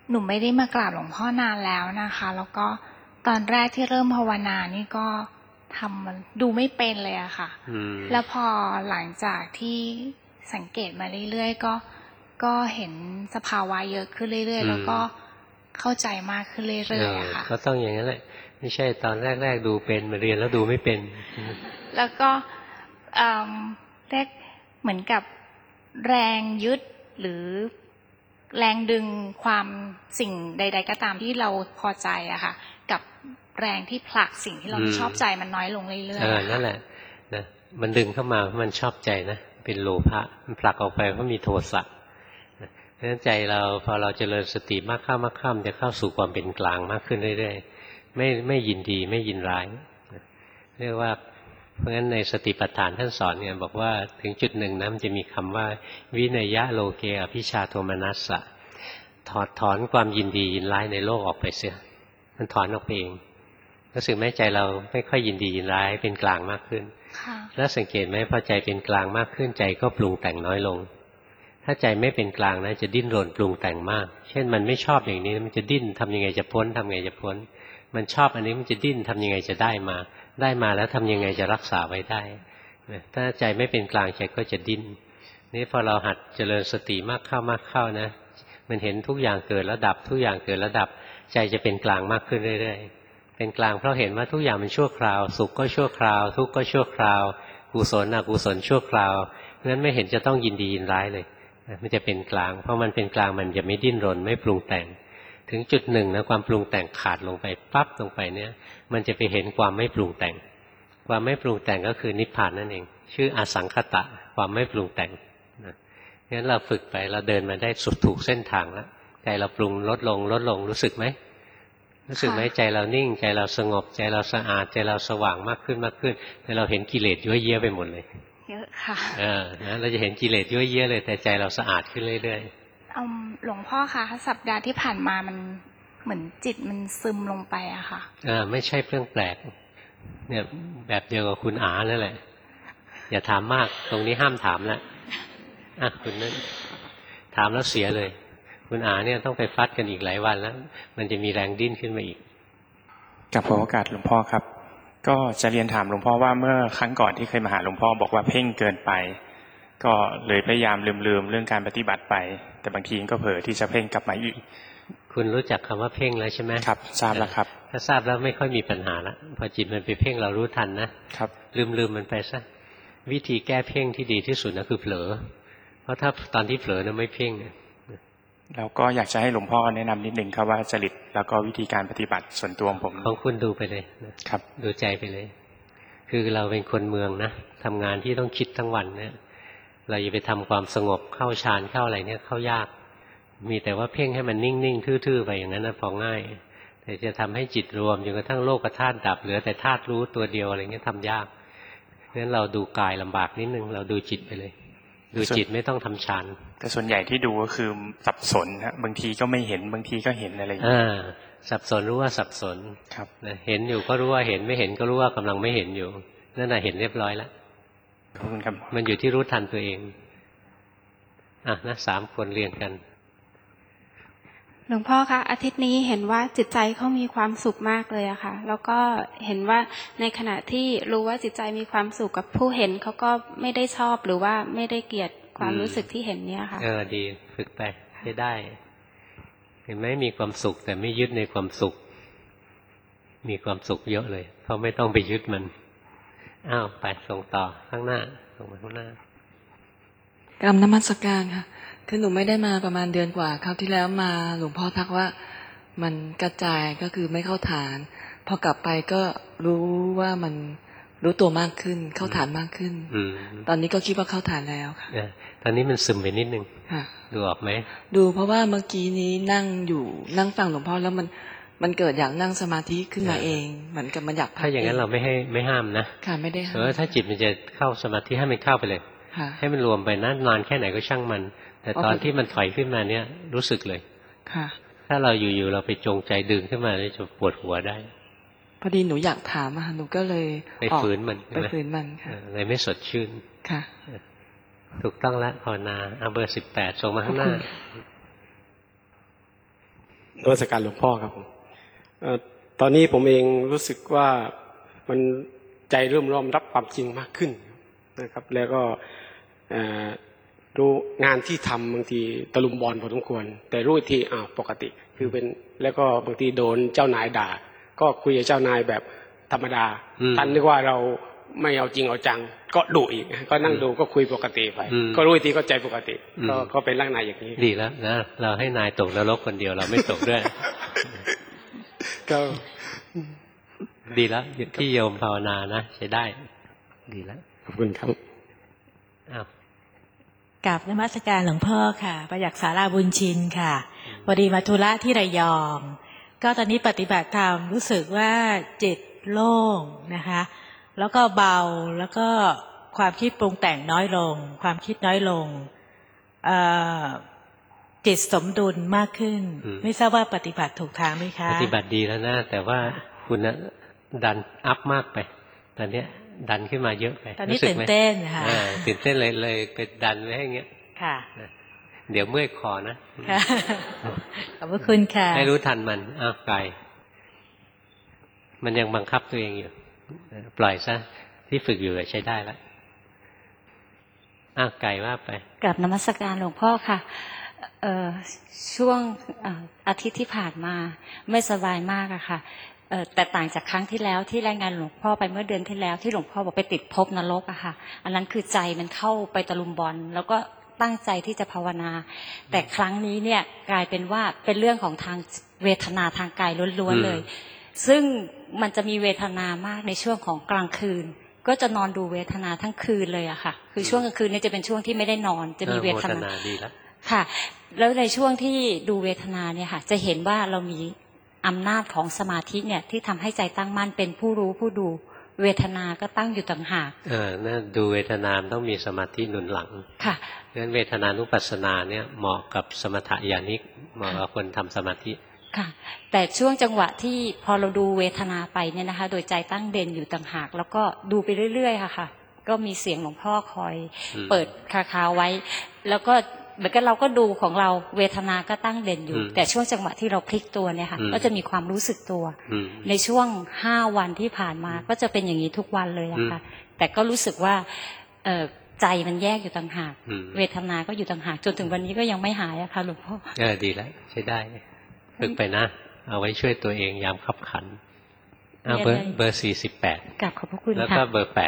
S7: หนูไม่ได้มากราบหลวงพ่อนานแล้วนะคะ แล้วก็ตอนแรกที่เริ่มภาวนานี่ก็ทำมันดูไม่เป็นเลยอะค่ะแล้วพอหลังจากที่สังเกตมาเรื่อยๆก็เห็นสภาวะเยอะขึ้นเรื่อยๆแล้วก็เข้าใจมากขึ้นเรื่อยๆค่ะ
S1: ก็ต้องอย่างนั้นแหละไม่ใช่ตอนแรกๆดูเป็นมาเรียนแล้วดูไม่เป็น
S7: แล้วก็แรกเหมือนกับแรงยึดหรือแรงดึงความสิ่งใดๆก็ตามที่เราพอใจอะค่ะกับแรงที่ผลักสิ่งที่เราไม่ชอบใจมันน้อยลงเรื่อยๆ
S1: นั่นแหละนะมันดึงเข้ามาเพราะมันชอบใจนะเป็นโลภะมันผลักออกไปเพราะมีโทสะเพราะฉะนั้นใจเราพอเราเจริญสติมากเข้าจะเข้าสู่ความเป็นกลางมากขึ้นเรื่อยๆไม่ยินดีไม่ยินร้ายเรียกว่าเพราะฉะนั้นในสติปัฏฐานท่านสอนเนี่ยบอกว่าถึงจุดหนึ่งนะมันจะมีคำว่าวินัยะโลเกอภิชาโทมนัสสะถอนความยินดียินร้ายในโลกออกไปเสียมันถอนออกไปเองรู้สึกไหมใจเราไม่ค่อยยินดียินร้ายเป็นกลางมากขึ้นแล้วสังเกตไหมพอใจเป็นกลางมากขึ้นใจก็ปรุงแต่งน้อยลงถ้าใจไม่เป็นกลางนะจะดิ้นรนปรุงแต่งมากเช่นมันไม่ชอบอย่างนี้มันจะดิ้นทำยังไงจะพ้นทำยังไงจะพ้นมันชอบอันนี้มันจะดิ้นทำยังไงจะได้มาแล้วทำยังไงจะรักษาไว้ได้ถ้าใจไม่เป็นกลางใจก็จะดิ้นนี่พอเราหัดเจริญสติมากเข้านะมันเห็นทุกอย่างเกิดแล้วดับทุกอย่างเกิดแล้วดับใจจะเป็นกลางมากขึ้นเรื่อยๆเป็นกลางเพราะเห็นว่าทุกอย่างมันชั่วคราวสุขก็ชั่วคราวทุกข์ก็ชั่วคราวกุศลอกุศลชั่วคราวงั้นไม่เห็นจะต้องยินดียินร้ายเลยมันจะเป็นกลางเพราะมันเป็นกลางมันจะไม่ดิ้นรนไม่ปรุงแต่งถึงจุดหนึ่งนะความปรุงแต่งขาดลงไปปั๊บลงไปเนี่ยมันจะไปเห็นความไม่ปรุงแต่งความไม่ปรุงแต่งก็คือนิพพานนั่นเองชื่ออสังขตะความไม่ปรุงแต่งนะงั้นเราฝึกไปเราเดินมาได้สุดถูกเส้นทางแล้วใจเราปรุงลดลงรู้สึกไหมใจเรานิ่งใจเราสงบใจเราสะอาดใจเราสว่างมากขึ้นแต่เราเห็นกิเลสยั่วเยี่ยไปหมดเลย
S7: เยอะค่ะ
S1: นะเราจะเห็นกิเลสยั่วเยี่ยเลยแต่ใจเราสะอาดขึ้นเรื่อย
S7: ๆหลวงพ่อคะสัปดาห์ที่ผ่านมามันเหมือนจิตมันซึมลงไปอะค่ะ
S1: ไม่ใช่เรื่องแปลกเนี่ยแบบเดียวกับคุณอานั่นแหละอย่าถามมากตรงนี้ห้ามถามแล้วคุณนั่นถามแล้วเสียเลยคุณอาเนี่ยต้องไปฟัดกันอีกหลายวันแล้วมันจะมีแรงดิ้นขึ้นมาอีก
S5: กับขอโอกาสหลวงพ่อครับก็จะเรียนถามหลวงพ่อว่าเมื่อครั้งก่อนที่เคยมาหาหลวงพ่อบอกว่าเพ่งเกินไปก็เลยพยายามลืมเรื่องการปฏิบัติไปแต่บางทีก็เผลอที่จะเพ่งกลับมาอีก
S1: คุณรู้จักคำว่าเพ่งแล้วใช่ไหม
S5: ครับทราบแล้วครับ
S1: ถ้าทราบแล้วไม่ค่อยมีปัญหาละพอจิตมันไปเพ่งเรารู้ทันนะครับลืมมันไปซะวิธีแก้เพ่งที่ดีที่สุดนะคือเผลอเพราะถ้าตอนที่เผลอนะไม่เพ่ง
S5: แล้วก็อยากจะให้หลวงพ่อแนะนำนิดนึงครับว่าจริตแล้วก็วิธีการปฏิบัติส่วนตัวของผม
S1: ของคุณดูไปเลยนะครับดูใจไปเลยคือเราเป็นคนเมืองนะทำงานที่ต้องคิดทั้งวันเนี่ยเราอย่าไปทำความสงบเข้าฌานเข้าอะไรเนี่ยเข้ายากมีแต่ว่าเพ่งให้มันนิ่งๆทื่อๆไปอย่างนั้นนะพอง่ายแต่จะทำให้จิตรวมจนกระทั่งโลกธาตุดับเหลือแต่ธาตุรู้ตัวเดียวอะไรเงี้ยทำยากงั้นเราดูกายลำบากนิดนึงเราดูจิตไปเลยดูจิตไม่ต้องทำฌาน
S5: แต่ส่วนใหญ่ที่ดูก็คือสับสนฮะบางทีก็ไม่เห็นบางทีก็เห็นอะไรอย่าง
S1: เงี้ยสับสนรู้ว่าสับสน
S5: ครับ
S1: เห็นอยู่ก็รู้ว่าเห็นไม่เห็นก็รู้ว่ากำลังไม่เห็นอยู่นั่นน่ะเห็นเรียบร้อยแล้ว
S5: ขอบคุณครับ
S1: มันอยู่ที่รู้ทันตัวเองนะ3 คนเรียนกัน
S8: หลวงพ่อคะอาทิตย์นี้เห็นว่าจิตใจเขามีความสุขมากเลยอะค่ะแล้วก็เห็นว่าในขณะที่รู้ว่าจิตใจมีความสุขกับผู้เห็นเขาก็ไม่ได้ชอบหรือว่าไม่ได้เกลียดความรู้สึกที่เห็นเนี่ยค่ะ
S1: ดีฝึกไปให้ได้เห็นไหมมีความสุขแต่ไม่ยึดในความสุขมีความสุขเยอะเลยเพราะไม่ต้องไปยึดมันไปส่งต่อข้างหน้าส่งไปข้างหน้
S9: ากราบนมัสการค่ะคือหนูไม่ได้มาประมาณเดือนกว่าคราวที่แล้วมาหลวงพ่อทักว่ามันกระจายก็คือไม่เข้าฐานพอกลับไปก็รู้ว่ามันรู้ตัวมากขึ้นเข้าฐานมากขึ้นตอนนี้ก็คิดว่าเข้าฐานแล้วค่ะ
S1: ตอนนี้มันซึมไปนิดนึงดูออกไหม
S9: ดูเพราะว่าเมื่อกี้นี้นั่งฟังหลวงพ่อแล้วมันเกิดอยากนั่งสมาธิขึ้นมาเองเหมือนกับมันอยาก
S1: ถ้าอย่างนั้นเราไม่ห้ามนะ
S9: ค่ะไม่ได้ห้าม
S1: ถ้าจิตมันจะเข้าสมาธิให้มันเข้าไปเลยให้มันรวมไปนานแค่ไหนก็ช่างมันแต่ตอนที่มันถอยขึ้นมาเนี่ยรู้สึกเลย
S9: ค่ะ
S1: ถ้าเราอยู่ๆเราไปจงใจดึงขึ้นมาจะปวดหัวได้
S9: พอดีหนูอยากถามหนูก็เลย
S1: ไปฝืนมัน
S9: ค่ะ
S1: เลยไม่สดชื่น
S9: ค่ะ
S1: ถูกต้องแล้วภาวนาเบอร์18ส่งมาข้างหน้า
S10: นมัสการหลวงพ่อครับผมตอนนี้ผมเองรู้สึกว่ามันใจเริ่มรับความจริงมากขึ้นนะครับแล้วก็รู้งานที่ทำบางทีตะลุมบอลพอสมควรแต่รู้อีกทีปกติคือเป็นแล้วก็บางทีโดนเจ้านายด่าก็คุยกับเจ้านายแบบธรรมดาท่านนึกว่าเราไม่เอาจริงเอาจังก็ดุอีกก็นั่งดูก็คุยปกติไปก็รู้อีกทีก็ใจปกติก็เป็นลักษณะอย่างนี้
S1: ดีแล้วนะเราให้นายตกนรกคนเดียวเราไม่ตกด้วย
S10: ก็
S1: ดีแล้วที่โยมภาวนานะใช้ได้ดีแล้ว
S10: ขอบคุณครับ
S11: กราบนมัสการหลวงพ่อค่ะประยักษ์สาราบุญชินค่ะพอดีมาธุระที่ระยองก็ตอนนี้ปฏิบัติธรรมรู้สึกว่าจิตโล่งนะคะแล้วก็เบาแล้วก็ความคิดปรุงแต่งน้อยลงความคิดน้อยลงจิตสมดุลมากขึ้นไม่ทราบว่าปฏิบัติถูกทางไหมคะ
S1: ปฏิบัติดีแล้วนะแต่ว่าคุณดันอัพมากไปตอนนี้ดันขึ้นมาเยอะไป
S11: ตอนนี้ตื่นเต้นค่ะ
S1: ตื่นเต้นเลยไปดันไว้อย่างเงี้ย
S11: ค่ะ
S1: เดี๋ยวเมื่อยคอนะ
S11: ขอบคุณค่ะ
S1: ให้รู้ทันมันกายมันยังบังคับตัวเองอยู่ปล่อยซะที่ฝึกอยู่ใช้ได้แล้วไก่ว่าไป
S12: กราบนมัสการหลวงพ่อค่ะช่วงอาทิตย์ที่ผ่านมาไม่สบายมากอะค่ะแต่ต่างจากครั้งที่แล้วที่รายงานหลวงพ่อไปเมื่อเดือนที่แล้วที่หลวงพ่อบอกไปติดภพนรกอะค่ะอันนั้นคือใจมันเข้าไปตะลุมบอลแล้วก็ตั้งใจที่จะภาวนาแต่ครั้งนี้เนี่ยกลายเป็นว่าเป็นเรื่องของทางเวทนาทางกายล้วนๆเลยซึ่งมันจะมีเวทนามากในช่วงของกลางคืนก็จะนอนดูเวทนาทั้งคืนเลยอะค่ะคือช่วงกลางคืนเนี่ยจะเป็นช่วงที่ไม่ได้นอนจะมีเวทนา
S1: ดีแล้ว
S12: ค่ะแล้วในช่วงที่ดูเวทนาเนี่ยค่ะจะเห็นว่าเรามีอำนาจของสมาธิเนี่ยที่ทำให้ใจตั้งมั่นเป็นผู้รู้ผู้ดูเวทนาก็ตั้งอยู่ต่างหาก
S1: นั่นดูเวทนาต้องมีสมาธิหนุนหลัง
S12: ค่ะ
S1: งั้นเวทนานุปัสสนาเนี่ยเหมาะกับสมถะญาณิกเหมาะกับคนทำสมาธิ
S12: ค่ะแต่ช่วงจังหวะที่พอเราดูเวทนาไปเนี่ยนะคะโดยใจตั้งเด่นอยู่ต่างหากแล้วก็ดูไปเรื่อยๆค่ะก็มีเสียงหลวงพ่อคอยเปิดคาไว้แล้วก็เหมือนกับเราก็ดูของเราเวทนาก็ตั้งเด่นอยู่แต่ช่วงจังหวะที่เราพลิกตัวเนี่ยค่ะก็จะมีความรู้สึกตัวในช่วง5 วันที่ผ่านมาก็จะเป็นอย่างนี้ทุกวันเลยนะคะแต่ก็รู้สึกว่าใจมันแยกอยู่ต่างหากเวทนาก็อยู่ต่างหากจนถึงวันนี้ก็ยังไม่หายอะค่ะหลวงพ่อ
S1: ดีแล้วใช้ได้ฝึกไปนะเอาไว้ช่วยตัวเองยามขับขันเบอร์48
S12: กราบขอบพระคุณค่ะ
S1: แล้วก็เบอร์8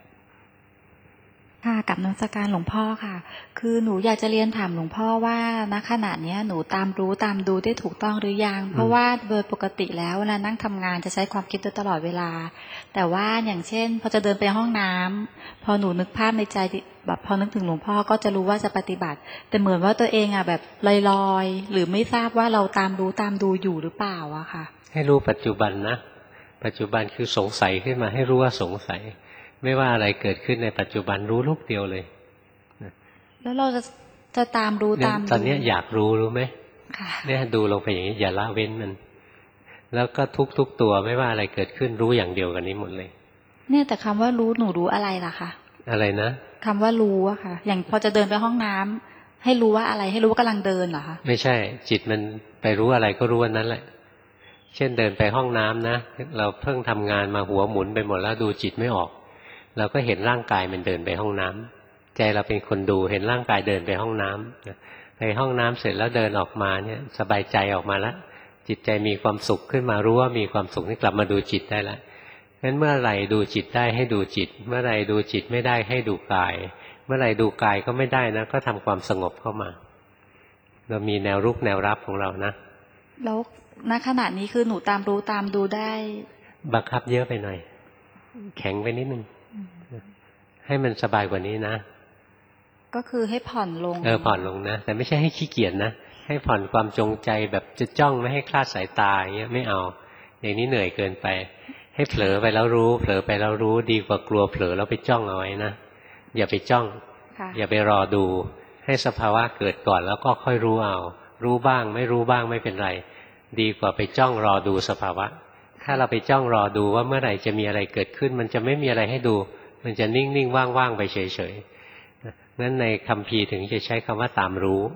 S13: ค่ะกับนมัสการหลวงพ่อค่ะคือหนูอยากจะเรียนถามหลวงพ่อว่าณขณะนี้หนูตามรู้ตามดูได้ถูกต้องหรือยังเพราะว่าโดยปกติแล้วเวลานั่งทำงานจะใช้ความคิดตลอดเวลาแต่ว่าอย่างเช่นพอจะเดินไปห้องน้ำพอหนูนึกภาพในใจแบบพอนึกถึงหลวงพ่อก็จะรู้ว่าจะปฏิบัติแต่เหมือนว่าตัวเองแบบลอยๆหรือไม่ทราบว่าเราตามรู้ตามดูอยู่หรือเปล่าอะค่ะ
S1: ให้รู้ปัจจุบันนะปัจจุบันคือสงสัยขึ้นมาให้รู้ว่าสงสัยไม่ว่าอะไรเกิดขึ้นในปัจจุบันรู้ลูกเดียวเลย
S13: แล้วเราจะตามรู้ตาม
S1: ตอนนี้อยากรู้ไหมเนี่ยดูลงไปอย่างนี้อย่าละเว้นมันแล้วก็ทุกตัวไม่ว่าอะไรเกิดขึ้นรู้อย่างเดียวกันนี้หมดเลย
S13: เนี่ยแต่คำว่ารู้หนูรู้อะไรล่ะคะ
S1: อะไรนะ
S13: คำว่ารู้อะค่ะอย่างพอจะเดินไปห้องน้ำให้รู้ว่าอะไรให้รู้ว่ากำลังเดินเหรอคะ
S1: ไม่ใช่จิตมันไปรู้อะไรก็รู้วันนั้นแหละเช่นเดินไปห้องน้ำนะเราเพิ่งทำงานมาหัวหมุนไปหมดแล้วดูจิตไม่ออกเราก็เห็นร่างกายมันเดินไปห้องน้ำใจเราเป็นคนดูเห็นร่างกายเดินไปห้องน้ำไปห้องน้ำเสร็จแล้วเดินออกมาเนี่ยสบายใจออกมาแล้วจิตใจมีความสุขขึ้นมารู้ว่ามีความสุขนี่กลับมาดูจิตได้แล้วงั้นเมื่อไหร่ดูจิตได้ให้ดูจิตเมื่อไหร่ดูจิตไม่ได้ให้ดูกายเมื่อไหร่ดูกายก็ไม่ได้นะก็ทำความสงบเข้ามาเรามีแนวรุกแนวรับของเรานะ
S13: แล้วณขณะนี้คือหนูตามรู้ตามดูได้
S1: บังคับเยอะไปหน่อยแข็งไปนิดนึงให้มันสบายกว่านี้นะ
S13: ก็คือให้ผ่อนลง
S1: ผ่อนลงนะแต่ไม่ใช่ให้ขี้เกียจนะให้ผ่อนความจงใจแบบจะจ้องไม่ให้คลาดสายตาอย่างเงี้ยไม่เอาอย่างนี้เหนื่อยเกินไปให้เผลอไปแล้วรู้เผลอไปแล้วรู้ดีกว่ากลัวเผลอแล้วไปจ้องเอาไว้นะอย่าไปจ้องอย่าไปรอดูให้สภาวะเกิดก่อนแล้วก็ค่อยรู้เอารู้บ้างไม่รู้บ้างไม่เป็นไรดีกว่าไปจ้องรอดูสภาวะถ้าเราไปจ้องรอดูว่าเมื่อไหร่จะมีอะไรเกิดขึ้นมันจะไม่มีอะไรให้ดูมันจะนิ่งๆว่างๆไปเฉยๆงั้นในคัมภีร์ถึงจะใช้คำว่าตามรู้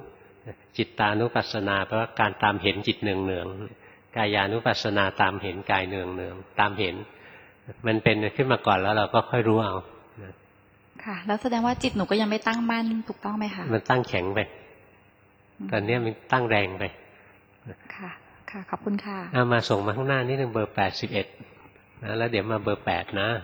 S1: จิตตานุปัสสนาแปลว่าการตามเห็นจิตเนืองๆกายานุปัสสนาตามเห็นกายเนืองๆตามเห็นมันเป็นขึ้นมาก่อนแล้วเราก็ค่อยรู้เอา
S13: ค่ะแล้วแสดงว่าจิตหนูก็ยังไม่ตั้งมั่นถูกต้องไหมคะ
S1: มันตั้งแข็งไปตอนนี้มันตั้งแรงไป
S13: ค่ะค่ะขอบคุณค่ะ
S1: เอามาส่งมาข้างหน้านิดนึงเบอร์81นะแล้วเดี๋ยวมาเบอร์8นะ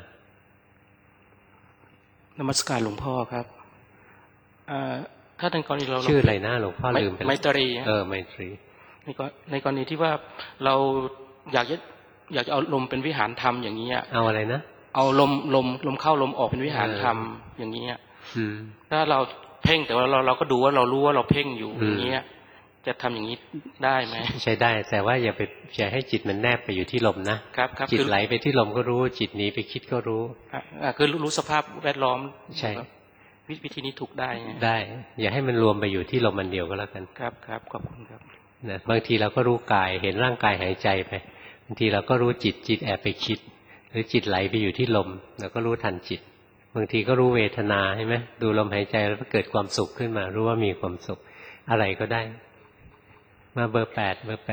S14: นมัสการหลวงพ่อครับถ้าในกรณีเรา
S1: ชื่ออะไรนะหลวงพ่อลืมไป
S14: ไมตรี
S1: ไมตรี
S14: ในกรณีที่ว่าเราอยากจะเอาลมเป็นวิหารธรรมอย่างนี้
S1: เอาอะไรนะ
S14: เอาลมเข้าลมออกเป็นวิหารธรรมอย่างนี้ถ้าเราเพ่งแต่ว่าเราก็ดูว่าเรารู้ว่าเราเพ่งอยู่อย่างนี้จะทำอย่างนี้ได้ไหม
S1: ใช่ได้แต่ว่าอย่าให้จิตมันแนบไปอยู่ที่ลมนะครับจิตไหลไปที่ลมก็รู้จิตหนีไปคิดก็รู้
S14: คือรู้สภาพแวดล้อม
S1: ใช่
S14: วิธีนี้ถูกได้
S1: อย่าให้มันรวมไปอยู่ที่ลมมันเดียวก็แล้วกัน
S14: ครับขอบคุณครับ
S1: นะบางทีเราก็รู้กายเห็นร่างกายหายใจไปบางทีเราก็รู้จิตแอบไปคิดหรือจิตไหลไปอยู่ที่ลมเราก็รู้ทันจิตบางทีก็รู้เวทนาใช่ไหมดูลมหายใจแล้วก็เกิดความสุขขึ้นมารู้ว่ามีความสุขอะไรก็ได้มาเบอร์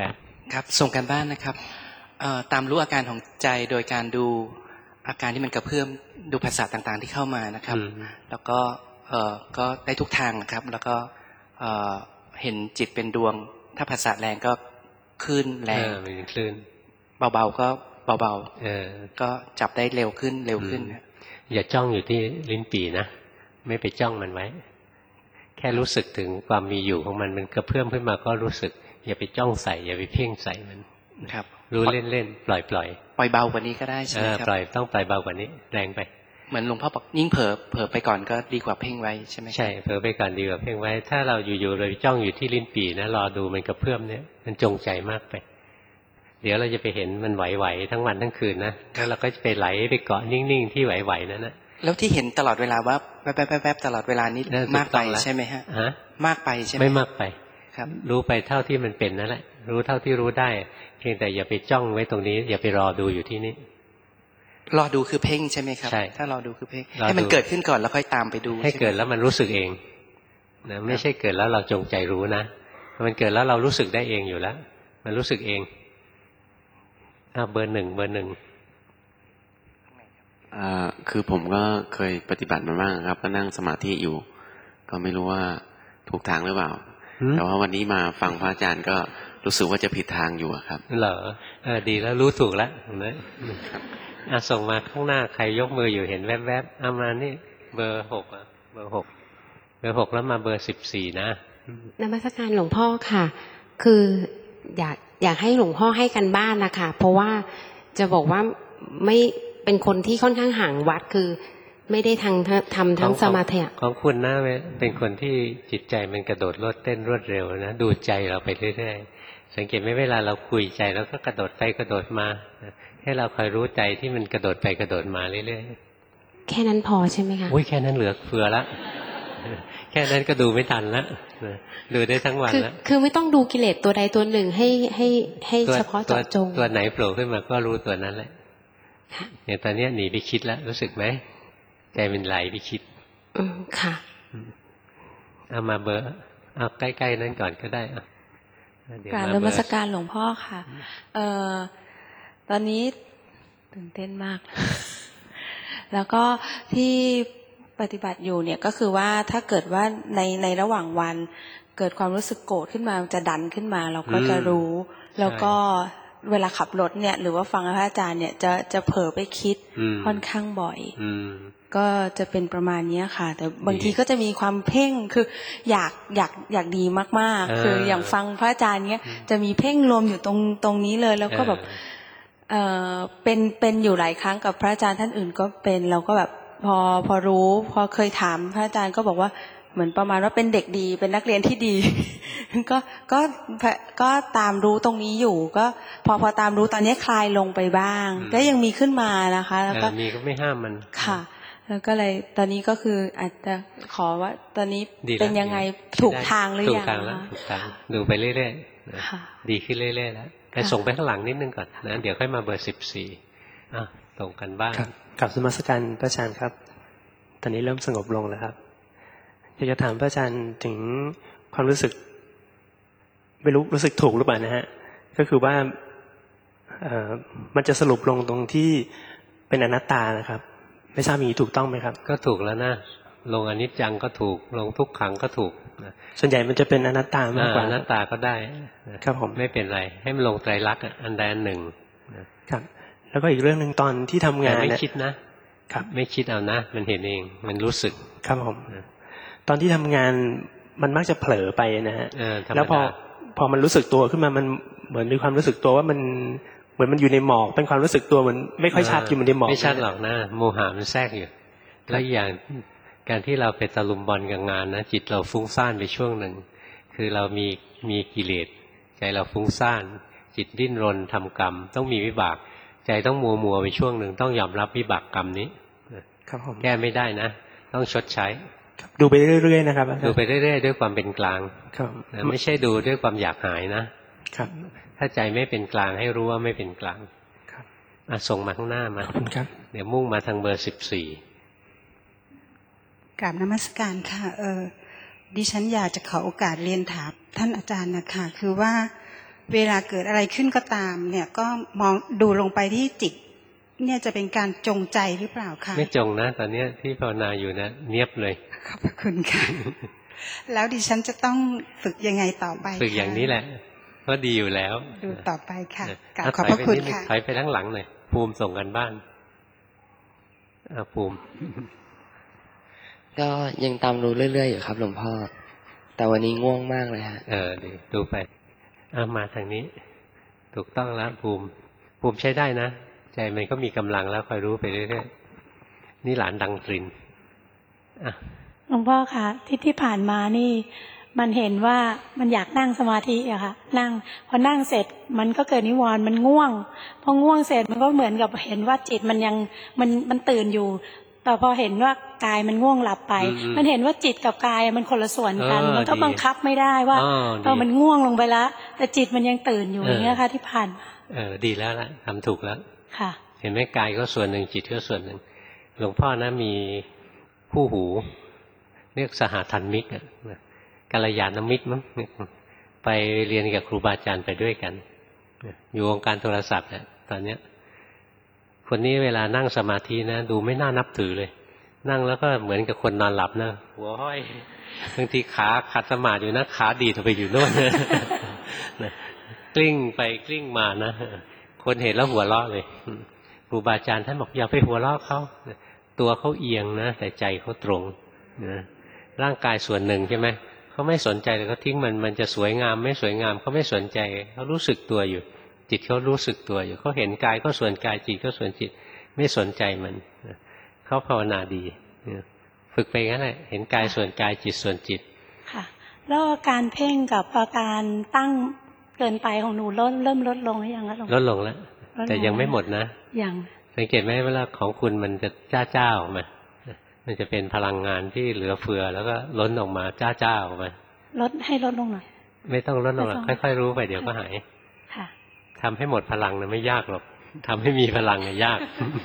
S1: 8
S15: ครับส่งกันบ้านนะครับตามรู้อาการของใจโดยการดูอาการที่มันกระเพื่อมดูภาษาต่างๆที่เข้ามานะครับแล้วก็ได้ทุกทางนะครับแล้วก็เห็นจิตเป็นดวงถ้าภาษาแรงก็คลื่นแรง
S1: เป็นคลื่น
S15: เบาๆก็เบาๆก็จับได้เร็วขึ้น
S1: อย่าจ้องอยู่ที่ลิ้นปี่นะไม่ไปจ้องมันไว้แค่รู้สึกถึงความมีอยู่ของมันกระเพื่อมขึ้นมาก็รู้สึกอย่าไปจ้องใส่อย่าไปเพ่งใส่มัน
S15: ครับ
S1: รู้เล่นๆปล่อย
S15: เบากว่านี้ก็ได้ใช่ไหมครับ
S1: ต้องปล่อยเบากว่านี้แรงไป
S15: เหมือนหลวงพ่อบอกยิ่งเผลอไปก่อนก็ดีกว่าเพ่งไว้ใช่ไหม
S1: ใช่เผลอไปก่อนดีกว่าเพ่งไว้ถ้าเราอยู่ๆเลยจ้องอยู่ที่ลิ้นปี่นะรอดูมันกระเพื่อมเนี่ยมันจงใจมากไปเดี๋ยวเราจะไปเห็นมันไหวๆทั้งวันทั้งคืนนะแล้วเราก็จะไปไหลไปเกาะนิ่งๆที่ไหวๆนั่นนะ
S15: แล้วที่เห็นตลอดเวลาว่าแวบๆตลอดเวลานี้มากไปใช่ไหมฮะมากไปใช่ไหม
S1: ไม่มากไปครับรู้ไปเท่าที่มันเป็นนั่นแหละรู้เท่าที่รู้ได้เพียงแต่อย่าไปจ้องไว้ตรงนี้อย่าไปรอดูอยู่ที่นี่
S15: รอดูคือเพ่งใช่ไหมครับใช่ถ้ารอดูคือเพ่งให้มันเกิดขึ้นก่อนแล้วค่อยตามไปดู
S1: ให้เกิดแล้วมันรู้สึกเองนะไม่ใช่เกิดแล้วเราจงใจรู้นะมันเกิดแล้วเรารู้สึกได้เองอยู่แล้วมันรู้สึกเองเบอร์หนึ่ง
S16: คือผมก็เคยปฏิบัติมาบ้างครับก็นั่งสมาธิอยู่ก็ไม่รู้ว่าถูกทางหรือเปล่าแต่ว่าวันนี้มาฟังพระอาจารย์ก็รู้สึกว่าจะผิดทางอยู่ครับ
S1: เหรอดีแล้วรู้ถูกแล้วนะส่งมาข้างหน้าใครยกมืออยู่เห็นแวบๆเอามานี่เบอร์6เบอร์6แล้วมาเบอร์14นะ
S2: นมัสการหลวงพ่อค่ะคืออยากให้หลวงพ่อให้กันบ้านนะคะเพราะว่าจะบอกว่าไม่เป็นคนที่ค่อนข้างห่างวัดคือไม่ได้ทำทั้งสมาธิ
S1: ของคุณนะเป็นคนที่จิตใจมันกระโดดโลดเต้นรวดเร็วนะดูใจเราไปเรื่อยๆสังเกตไหมเวลาเราคุยใจแล้วก็กระโดดไปกระโดดมาให้เราคอยรู้ใจที่มันกระโดดไปกระโดดมาเรื่อย
S2: ๆแค่นั้นพอใช่ไหมคะ
S1: อุ้ยแค่นั้นเหลือเฟือละแค่นั้นก็ดูไม่ทันละดูได้ทั้งวันแล้ว
S2: คือไม่ต้องดูกิเลสตัวใดตัวหนึ่งให้เฉพาะเจาะจง
S1: ตัวไหนโผล่ขึ้นมาก็รู้ตัวนั้นแหละอย่างตอนนี้หนีไปคิดแล้วรู้สึกไหมใจมันไหลไปคิด
S2: ค่ะ
S1: เอามาเบอร์เอาใกล้ๆนั้นก่อนก็ได้
S17: กราบนมัสการหลวงพ่อค่ะตอนนี้ตื่นเต้นมากแล้วก็ที่ปฏิบัติอยู่เนี่ยก็คือว่าถ้าเกิดว่าในระหว่างวันเกิดความรู้สึกโกรธขึ้นมาจะดันขึ้นมาเราก็จะรู้แล้วก็เวลาขับรถเนี่ยหรือว่าฟังพระอาจารย์เนี่ยจะเผลอไปคิดค่อนข้างบ่อยก็จะเป็นประมาณนี้ค่ะแต่บางทีก็จะมีความเพ่งคืออยากดีมากๆคืออย่างฟังพระอาจารย์เนี่ยจะมีเพ่งรวมอยู่ตรงนี้เลยแล้วก็แบบเป็นอยู่หลายครั้งกับพระอาจารย์ท่านอื่นก็เป็นเราก็แบบพอรู้พอเคยถามพระอาจารย์ก็บอกว่าเหมือนประมาณว่าเป็นเด็กดีเป็นนักเรียนที่ดี ก็ตามรู้ตรงนี้อยู่ก็พอตามรู้ตอนนี้คลายลงไปบ้างก็ยังมีขึ้นมานะคะแล้วก็
S1: มีก็ไม่ห้ามมัน
S17: ค่ะแล้วก็เลยตอนนี้ก็คืออาจจะขอว่าตอนนี้เป็นยังไงถูกทางหรือยัง
S1: ถูกทางแล้วถูกทางดูไปเรื่อยๆดีขึ้นเรื่อยๆแล้วไปส่งไปข้างหลังนิดนึงก่อนนะเดี๋ยวค่อยมาเบอร์14ส่งกันบ้าง
S18: กับนมัสการพระอาจารย์ครับตอนนี้เริ่มสงบลงแล้วครับอยากจะถามพระอาจารย์ถึงความรู้สึกไม่รู้สึกถูกหรือเปล่านะฮะก็คือว่ามันจะสรุปลงตรงที่เป็นอนัตตานะครับไม่ทราบมีถูกต้องไหมครับ
S1: ก็ถูกแล้วนะลงอนิจจังก็ถูกลงทุกขังก็ถูก
S18: ส่วนใหญ่มันจะเป็นอนัตตามากกว่า
S1: อนัตตาก็ได้
S18: ครับผม
S1: ไม่เป็นไรให้มันลงไตรลักษณ์อันใดอันหนึ่ง
S18: ครับแล้วก็อีกเรื่องนึงตอนที่ทำงาน
S1: ไม่คิดนะครับไม่คิดเอานะมันเห็นเองมันรู้สึก
S18: ครับผมตอนที่ทำงานมันมักจะเผลอไปนะฮะแล้วพอมันรู้สึกตัวขึ้นมามันเหมือนมีความรู้สึกตัวว่ามันเหมือนมันอยู่ในหมอกเป็นความรู้สึกตัวมันไม่ค่อยชัดอยู่มันในหมอก
S1: ไม่ชัดหรอกนะโมหะมันแทรกอยู่แล้วอย่างการที่เราไปตะลุมบอลกับงานนะจิตเราฟุ้งซ่านไปช่วงหนึ่งคือเรามีกิเลสใจเราฟุ้งซ่านจิตดิ้นรนทำกรรมต้องมีวิบากใจต้องมัวไปช่วงหนึ่งต้องยอมรับวิบากกรรมนี้
S18: ครับผม
S1: แก้ไม่ได้นะต้องชดใช้
S18: ดูไปเรื่อยๆนะครับ
S1: ดูไปเรื่อยๆด้วยความเป็นกลางไม่ใช่ดูด้วยความอยากหายนะครับถ้าใจไม่เป็นกลางให้รู้ว่าไม่เป็นกลาง
S18: ครับ
S1: ส่งมาข้างหน้ามา
S18: ขอบคุณครับ
S1: เดี๋ยวมุ่งมาทางเบอร์14
S19: กราบนมัสการค่ะดิฉันอยากจะขอโอกาสเรียนถามท่านอาจารย์นะคะคือว่าเวลาเกิดอะไรขึ้นก็ตามเนี่ยก็มองดูลงไปที่จิตเนี่ยจะเป็นการจงใจหรือเปล่าคะ
S1: ไม่จงนะตอนนี้ที่ภาวนาอยู่นะเนียบเลย
S19: ขอบคุณค่ะ แล้วดิฉันจะต้องฝึกยังไงต่อไป
S1: ฝึกอย่างนี้แหละก็ดีอยู่แล้ว
S19: ดูต่อไปค่ะขอบพระคุณค่ะ
S1: ถอยไปทั้งหลังหน่อยภูมิส่งกันบ้านภูมิ
S20: ก็ยังตามรู้เรื่อยๆอยู่ครับหลวงพ่อแต่วันนี้ง่วงมากเลยฮะ
S1: ดีดูไปมาทางนี้ถูกต้องแล้วภูมิใช้ได้นะใจมันก็มีกำลังแล้วคอยรู้ไปเรื่อยๆนี่หลานดังตริน
S21: หลวงพ่อคะที่ผ่านมานี่มันเห็นว่ามันอยากนั่งสมาธิอะค่ะนั่งพอนั่งเสร็จมันก็เกิดนิวรณ์มันง่วงพอง่วงเสร็จมันก็เหมือนกับเห็นว่าจิตมันยังมันตื่นอยู่แต่พอเห็นว่ากายมันง่วงหลับไปมันเห็นว่าจิตกับกายมันคนละส่วนกันมันก็บังคับไม่ได้ว่ามันง่วงลงไปแล้วแต่จิตมันยังตื่นอยู่อย่างนี้ค่ะที่ผ่านมา
S1: ดีแล้วล่ะทำถูกแล้ว
S21: ค่ะ
S1: เห็นไหมกายก็ส่วนหนึ่งจิตก็ส่วนหนึ่งหลวงพ่อนะมีคู่หูเรียกสหธรรมิกกัลยาณมิตรมั้งไปเรียนกับครูบาอาจารย์ไปด้วยกันอยู่วงการโทรศัพท์เนี่ยตอนเนี้ยคนนี้เวลานั่งสมาธินะดูไม่น่านับถือเลยนั่งแล้วก็เหมือนกับคนนอนหลับนะหัวห้อยบางทีขาขัดสมาธิอยู่นะขาดีดไปอยู่โน่นกลิ้งไปกลิ้งมานะคนเห็นแล้วหัวเราะเลยครูบาอาจารย์ท่านบอกอย่าไปหัวเราะเขาตัวเขาเอียงนะแต่ใจเขาตรงนะร่างกายส่วนหนึ่งใช่ไหมเขาไม่สนใจเลยเขาทิ้งมันจะสวยงามไม่สวยงามเขาไม่สนใจเขารู้สึกตัวอยู่จิตเขารู้สึกตัวอยู่เขาเห็นกายก็ส่วนกายจิตก็ส่วนจิตไม่สนใจมันเขาภาวนาดีฝึกไปงั้นแหละเห็นกายส่วนกายจิตส่วนจิต
S21: ค่ะแล้วการเพ่งกับการตั้งเกินไปของหนูเริ่มลดลงหรือยังคะ
S1: ลดลงแล้วแต่ยังไม่หมดนะ
S21: ยัง
S1: สังเกตไหมเวลาของคุณมันจะจ้าออกมามันจะเป็นพลังงานที่เหลือเฟือแล้วก็ล้นออกมาจ้าออกมา
S21: ให้ลดลงหน่อย
S1: ไม่ต้องลดลงหรอกค่อยๆรู้ไปเดี๋ยวก็หาย
S21: ค่ะ
S1: ทำให้หมดพลังนะไม่ยากหรอกทำให้มีพลังยาก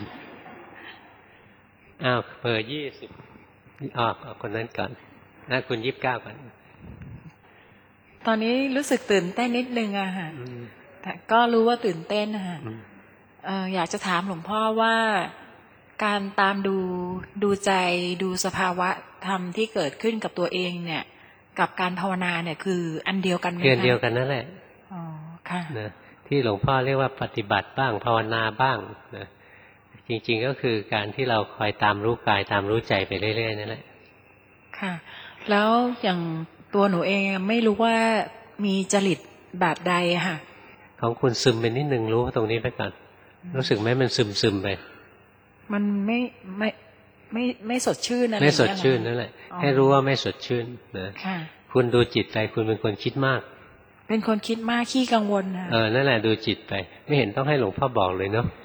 S1: เบอร์20คนนั้นก่อนคุณ29ก่อน
S22: ตอนนี้รู้สึกตื่นเต้นนิดนึงอะค่ะแต่ก็รู้ว่าตื่นเต้นนะคะอยากจะถามหลวงพ่อว่าการตามดูใจดูสภาวะธรรมที่เกิดขึ้นกับตัวเองเนี่ยกับการภาวนาเนี่ยคืออันเดียวกันไหมคะ
S1: อันเดียวกันนั่นแหละ
S22: อ๋อค่ะ
S1: นะที่หลวงพ่อเรียกว่าปฏิบัติบ้างภาวนาบ้างนะจริงๆก็คือการที่เราคอยตามรู้กายตามรู้ใจไปเรื่อยๆนั่นแหละ
S22: ค่ะแล้วอย่างตัวหนูเองไม่รู้ว่ามีจริตแบบใดค่ะ
S1: ของคุณซึมไปนิดนึงรู้ตรงนี้ไปก่อนรู้สึกไหมมันซึมไป
S22: มันไม่สดชื่นอะไร
S1: ไม่สดชื่นนั่นแหละให้รู้ว่าไม่สดชื่นนะคุณดูจิตใจคุณเป็นคนคิดมาก
S22: เป็นคนคิดมากขี้กังวลนะ
S1: นั่นแหละดูจิตไปไม่เห็นต้องให้หลวงพ่อบอกเลยเนาะ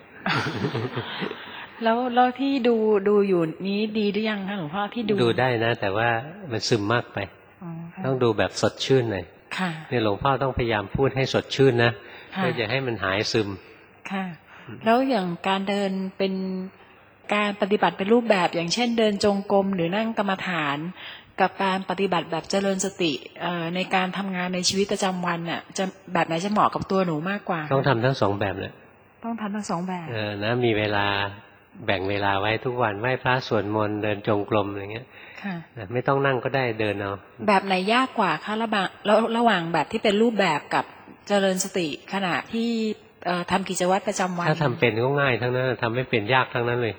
S22: แล้วที่ดูอยู่นี้ดีหรือยังคะหลวงพ่อที่ดู
S1: ได้นะแต่ว่ามันซึมมากไปต้องดูแบบสดชื่นหน่อยเนี่ยหลวงพ่อต้องพยายามพูดให้สดชื่นนะเพื่อจะให้มันหายซึม
S22: ค่ะแล้วอย่างการเดินเป็นการปฏิบัติเป็นรูปแบบอย่างเช่นเดินจงกรมหรือนั่งกรรมฐานกับการปฏิบัติแบบเจริญสติในการทำงานในชีวิตประจำวันน่ะจะแบบไหนจะเหมาะกับตัวหนูมากกว่า
S1: ต้องทำทั้งสองแบบเลย
S22: ต้องทำทั้งสองแบบ
S1: นะมีเวลาแบ่งเวลาไว้ทุกวันไหว้พระสวดมนต์เดินจงกรมอะไรเงี้ยไม่ต้องนั่งก็ได้เดินเอา
S22: แบบไหนยากกว่าคะระหว่างแบบที่เป็นรูปแบบกับเจริญสติขณะที่ทำกิจวัตรประจำวัน
S1: ถ้าทำเป็นก็ง่ายทั้งนั้นทำไม่เป็นยากทั้งนั้นเลย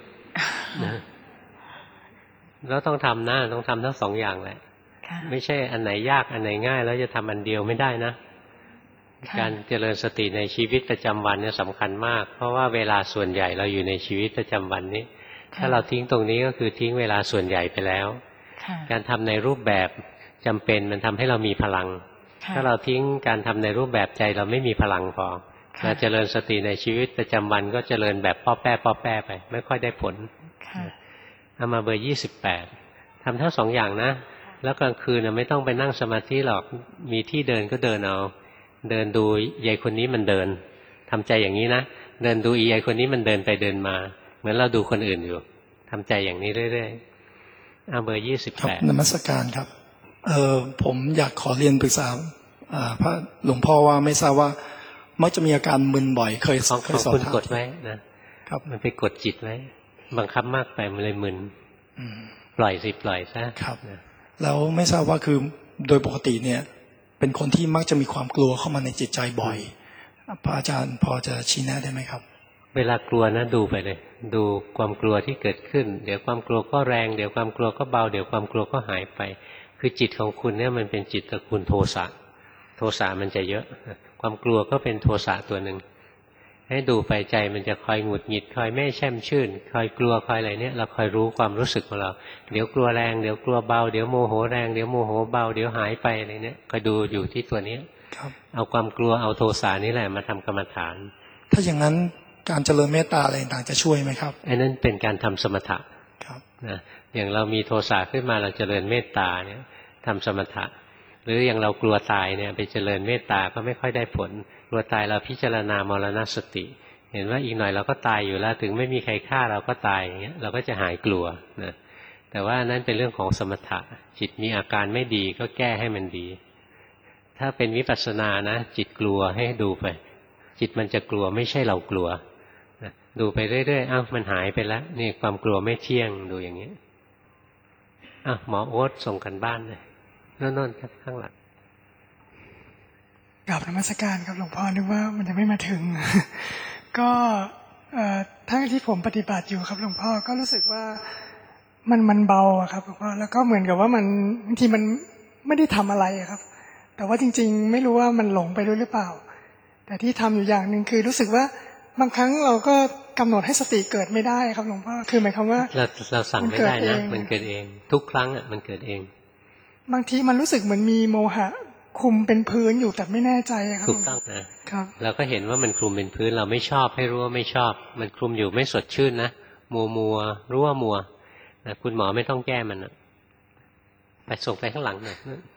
S1: แล้วต้องทำนะต้องทำทั้งสองอย่างแหละไม่ใช่อันไหนยากอันไหนง่ายแล้วจะทำอันเดียวไม่ได้นะการเจริญสติในชีวิตประจำวันเนี่ยสำคัญมากเพราะว่าเวลาส่วนใหญ่เราอยู่ในชีวิตประจำวันนี้ถ้าเราทิ้งตรงนี้ก็คือทิ้งเวลาส่วนใหญ่ไปแล้วการทำในรูปแบบจำเป็นมันทำให้เรามีพลังถ้าเราทิ้งการทำในรูปแบบใจเราไม่มีพลังพอเราเจริญสติในชีวิตประจำวันก็เจริญแบบป้อแป้ไปไม่ค่อยได้ผลเอามาเบอร์28ทำทั้งสองอย่างนะแล้วกลางคืนไม่ต้องไปนั่งสมาธิหรอกมีที่เดินก็เดินเอาเดินดูยายคนนี้มันเดินทำใจอย่างนี้นะเดินดูยายคนนี้มันเดินไปเดินมาเหมือนเราดูคนอื่นอยู่ทำใจอย่างนี้เรื่อยๆเอาเบอร์28
S3: นมัสการครับผมอยากขอเรียนปรึกษาพระหลวงพ่อว่าไม่ทราบว่ามักจะมีอาการมึนบ่อยเคยสอบถามคุณ
S1: กดไว้นะครับมันไปกดจิตไว้บังคับมากไปมันเลยมึนปล่อยสิปล่อยซะ
S3: ครับแล้วไม่ทราบว่าคือโดยปกติเนี่ยเป็นคนที่มักจะมีความกลัวเข้ามาในจิตใจบ่อยพระอาจารย์พอจะชี้แนะได้ไหมครับ
S1: เวลากลัวนะดูไปเลยดูความกลัวที่เกิดขึ้นเดี๋ยวความกลัวก็แรงเดี๋ยวความกลัวก็เบาเดี๋ยวความกลัวก็หายไปคือจิตของคุณเนี่ยมันเป็นจิตตระกูลโทสะโทสะมันจะเยอะความกลัวก็เป็นโทสะตัวหนึ่งให้ดูไปใจมันจะคอยหงุดหงิดคอยไม่แช่มชื่นคอยกลัวคอยอะไรเนี่ยเราคอยรู้ความรู้สึกของเราเดี๋ยวกลัวแรงเดี๋ยวกลัวเบาเดี๋ยวโมโหแรงเดี๋ยวโมโหเบาเดี๋ยวหายไปอะไรเนี่ยคอยดูอยู่ที่ตัวนี้เอาความกลัวเอาโทสะนี่แหละมาทำกรรมฐาน
S3: ถ้าอย่างนั้นการเจริญเมตตาอะไรต่างจะช่วยไหมครับ
S1: อันนั้นเป็นการทำสมถะนะอย่างเรามีโทสะขึ้นมาเราเจริญเมตตาเนี่ยทำสมถะหรืออย่างเรากลัวตายเนี่ยไปเจริญเมตตาก็ไม่ค่อยได้ผลกลัวตายเราพิจารณามรณสติเห็นว่าอีกหน่อยเราก็ตายอยู่แล้วถึงไม่มีใครฆ่าเราก็ตายอย่างเงี้ยเราก็จะหายกลัวนะแต่ว่านั้นเป็นเรื่องของสมถะจิตมีอาการไม่ดีก็แก้ให้มันดีถ้าเป็นวิปัสสนานะจิตกลัวให้ดูไปจิตมันจะกลัวไม่ใช่เรากลัวนะดูไปเรื่อยๆอ้าวมันหายไปแล้วนี่ความกลัวไม่เที่ยงดูอย่างนี้หมอโอ๊ตส่งกันบ้านเลยโน่นข้างหลัง
S4: กราบนมัสการครับหลวงพ่อนึกว่ามันจะไม่มาถึงก็ทั้งที่ผมปฏิบัติอยู่ครับหลวงพ่อก็รู้สึกว่ามันเบาครับหลวงพ่อแล้วก็เหมือนกับว่ามันบางทีมันไม่ได้ทำอะไรครับแต่ว่าจริงๆไม่รู้ว่ามันหลงไปด้วยหรือเปล่าแต่ที่ทำอยู่อย่างหนึ่งคือรู้สึกว่าบางครั้งเราก็กำหนดให้สติเกิดไม่ได้ครับหลวงพ่อคือหมายความว่า
S1: เราสั่งไม่ได้นะมันเกิดเองทุกครั้งมันเกิดเอง
S4: บางทีมันรู้สึกเหมือนมีโมหะคลุมเป็นพื้นอยู่แต่ไม่แน่ใจครับ
S1: ถูกต้องนะครับเราก็เห็นว่ามันคลุมเป็นพื้นเราไม่ชอบให้รู้ว่าไม่ชอบมันคลุมอยู่ไม่สดชื่นนะมัวรู้ว่ามัวนะคุณหมอไม่ต้องแก้มันนะไปส่งไปข้างหลังหน่อย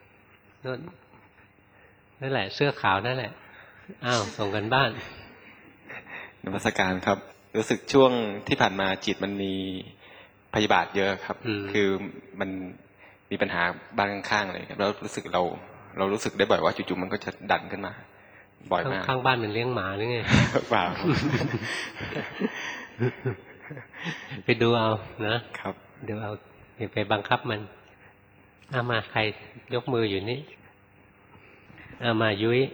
S1: นั่นแหละเสื้อขาวนั่นแหละส่งกันบ้าน
S23: นมัสการครับรู้สึกช่วงที่ผ่านมาจิตมันมีพยาบาทเยอะครับคือมันมีปัญหาบ้านข้างๆเลยครับแล้วรู้สึกเรารู้สึกได้บ่อยว่าจู่ๆมันก็จะดันขึ้นมาบ่อยมาก
S1: ข้างบ้านมันเลี้ยงหมาหรือไง
S23: เปล่า
S1: ไปดูเอานะครับดูเอาอย่าไปบังคับมันมาใครยกมืออยู่นี่มายุ้ย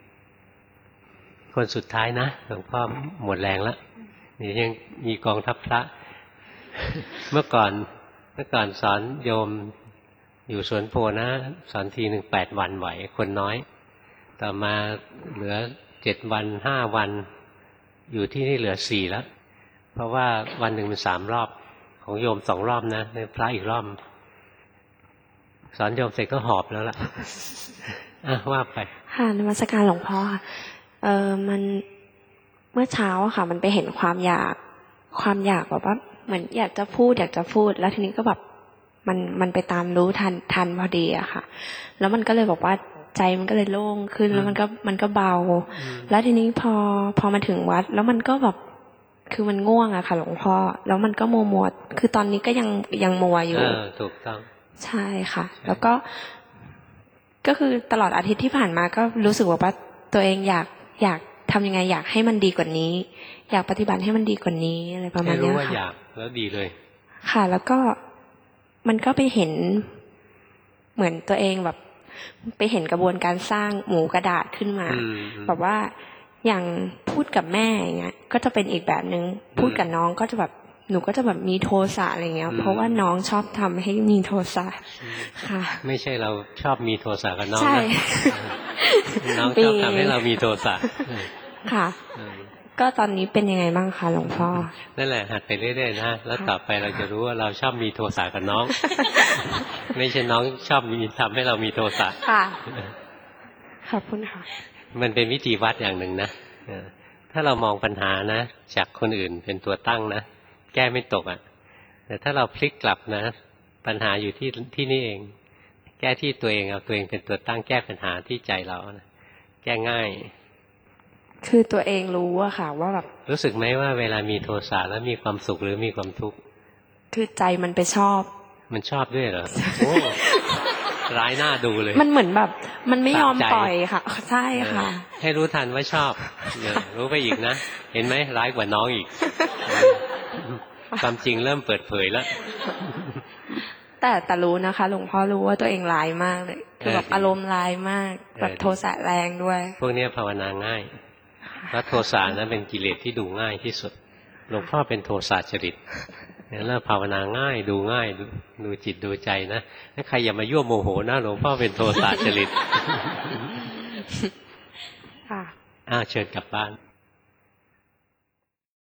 S1: คนสุดท้ายนะหลวงพ่อหมดแรงแล้วนี่ยังมีกองทัพพระเมื่อก่อนสอนโยมอยู่สวนโพนะสอนที1 8 วันไหวคนน้อยต่อมาเหลือ7 วัน5 วันอยู่ที่นี่เหลือ4แล้วเพราะว่าวันหนึ่งมัน3 รอบของโยม2 รอบนะในพระอีกรอบสอนโยมเสร็จก็หอบแล้วล่ะว่าไป
S24: ค่ะนมัสการหลวงพ่อมันเมื่อเช้าค่ะมันไปเห็นความอยากแบบว่าเหมือนอยากจะพูดแล้วทีนี้ก็แบบมันไปตามรู้ทันพอดีอะค่ะแล้วมันก็เลยบอกว่าใจมันก็เลยโล่งขึ้นแล้วมันก็เบาแล้วทีนี้พอมาถึงวัดแล้วมันก็แบบคือมันง่วงอะค่ะหลวงพ่อแล้วมันก็มัวคือตอนนี้ก็ยังมัวอยู่
S1: ถูกต้อง
S24: ใช่ค่ะแล้วก็คือตลอดอาทิตย์ที่ผ่านมาก็รู้สึกว่าตัวเองอยากทำยังไงอยากให้มันดีกว่านี้อยากปฏิบัติให้มันดีกว่านี้อะไรประมาณนี้ค่ะรู้ว่าอยากแล้วดีเลยค่ะแล้วก็มันก็ไปเห็นเหมือนตัวเองแบบไปเห็นกระบวนการสร้างหมูกระดาษขึ้นมาแบบว่าอย่างพูดกับแม่อย่างเงี้ยก็จะเป็นอีกแบบนึงพูดกับน้องก็จะแบบหนูก็จะแบบมีโทสะอะไรเงี้ยเพราะว่าน้องชอบทำให้มีโทสะค่ะไม่ใช่เราชอบมีโทสะกับน้องนะน้องชอบทำให้เรามีโทสะค่ะก็ตอนนี้เป็นยังไงบ้างคะหลวงพ่อนั่นแหละหัดไปเรื่อยๆนะแล้วต่อไปเราจะรู้ว่าเราชอบมีโทสะกับน้องไม่ใช่น้องชอบมีทำให้เรามีโทสะค่ะขอบคุณค่ะมันเป็นวิธีวัดอย่างหนึ่งนะถ้าเรามองปัญหานะจากคนอื่นเป็นตัวตั้งนะแก้ไม่ตกอ่ะแต่ถ้าเราพลิกกลับนะปัญหาอยู่ที่นี่เองแก้ที่ตัวเองเอาตัวเองเป็นตัวตั้งแก้ปัญหาที่ใจเรานะแก้ง่ายคือตัวเองรู้อะค่ะว่าแบบรู้สึกไหมว่าเวลามีโทสะแล้วมีความสุขหรือมีความทุกข์คือใจมันไปชอบมันชอบด้วยเหรอโอ้ร้ายหน้าดูเลยมันเหมือนแบบมันไม่ยอมปล่อยค่ะใช่ค่ะให้รู้ทันว่าชอบรู้ไปอีกนะเห็นไหมร้ายกว่าน้องอีกความจริงเริ่มเปิดเผยแล้วแต่รู้นะคะหลวงพ่อรู้ว่าตัวเองร้ายมากเลยคือแบบอารมณ์ร้ายมากแบบโทสะแรงด้วยพวกนี้ภาวนาง่ายเพราะโทสะนั้นเป็นกิเลสที่ดูง่ายที่สุดหลวงพ่อเป็นโทสะจริตแล้วภาวนาง่ายดูง่ายดูจิตดูใจนะถ้าใครอย่ามายั่วโมโหนะหลวงพ่อเป็นโทสะจริตเชิญกลับบ้าน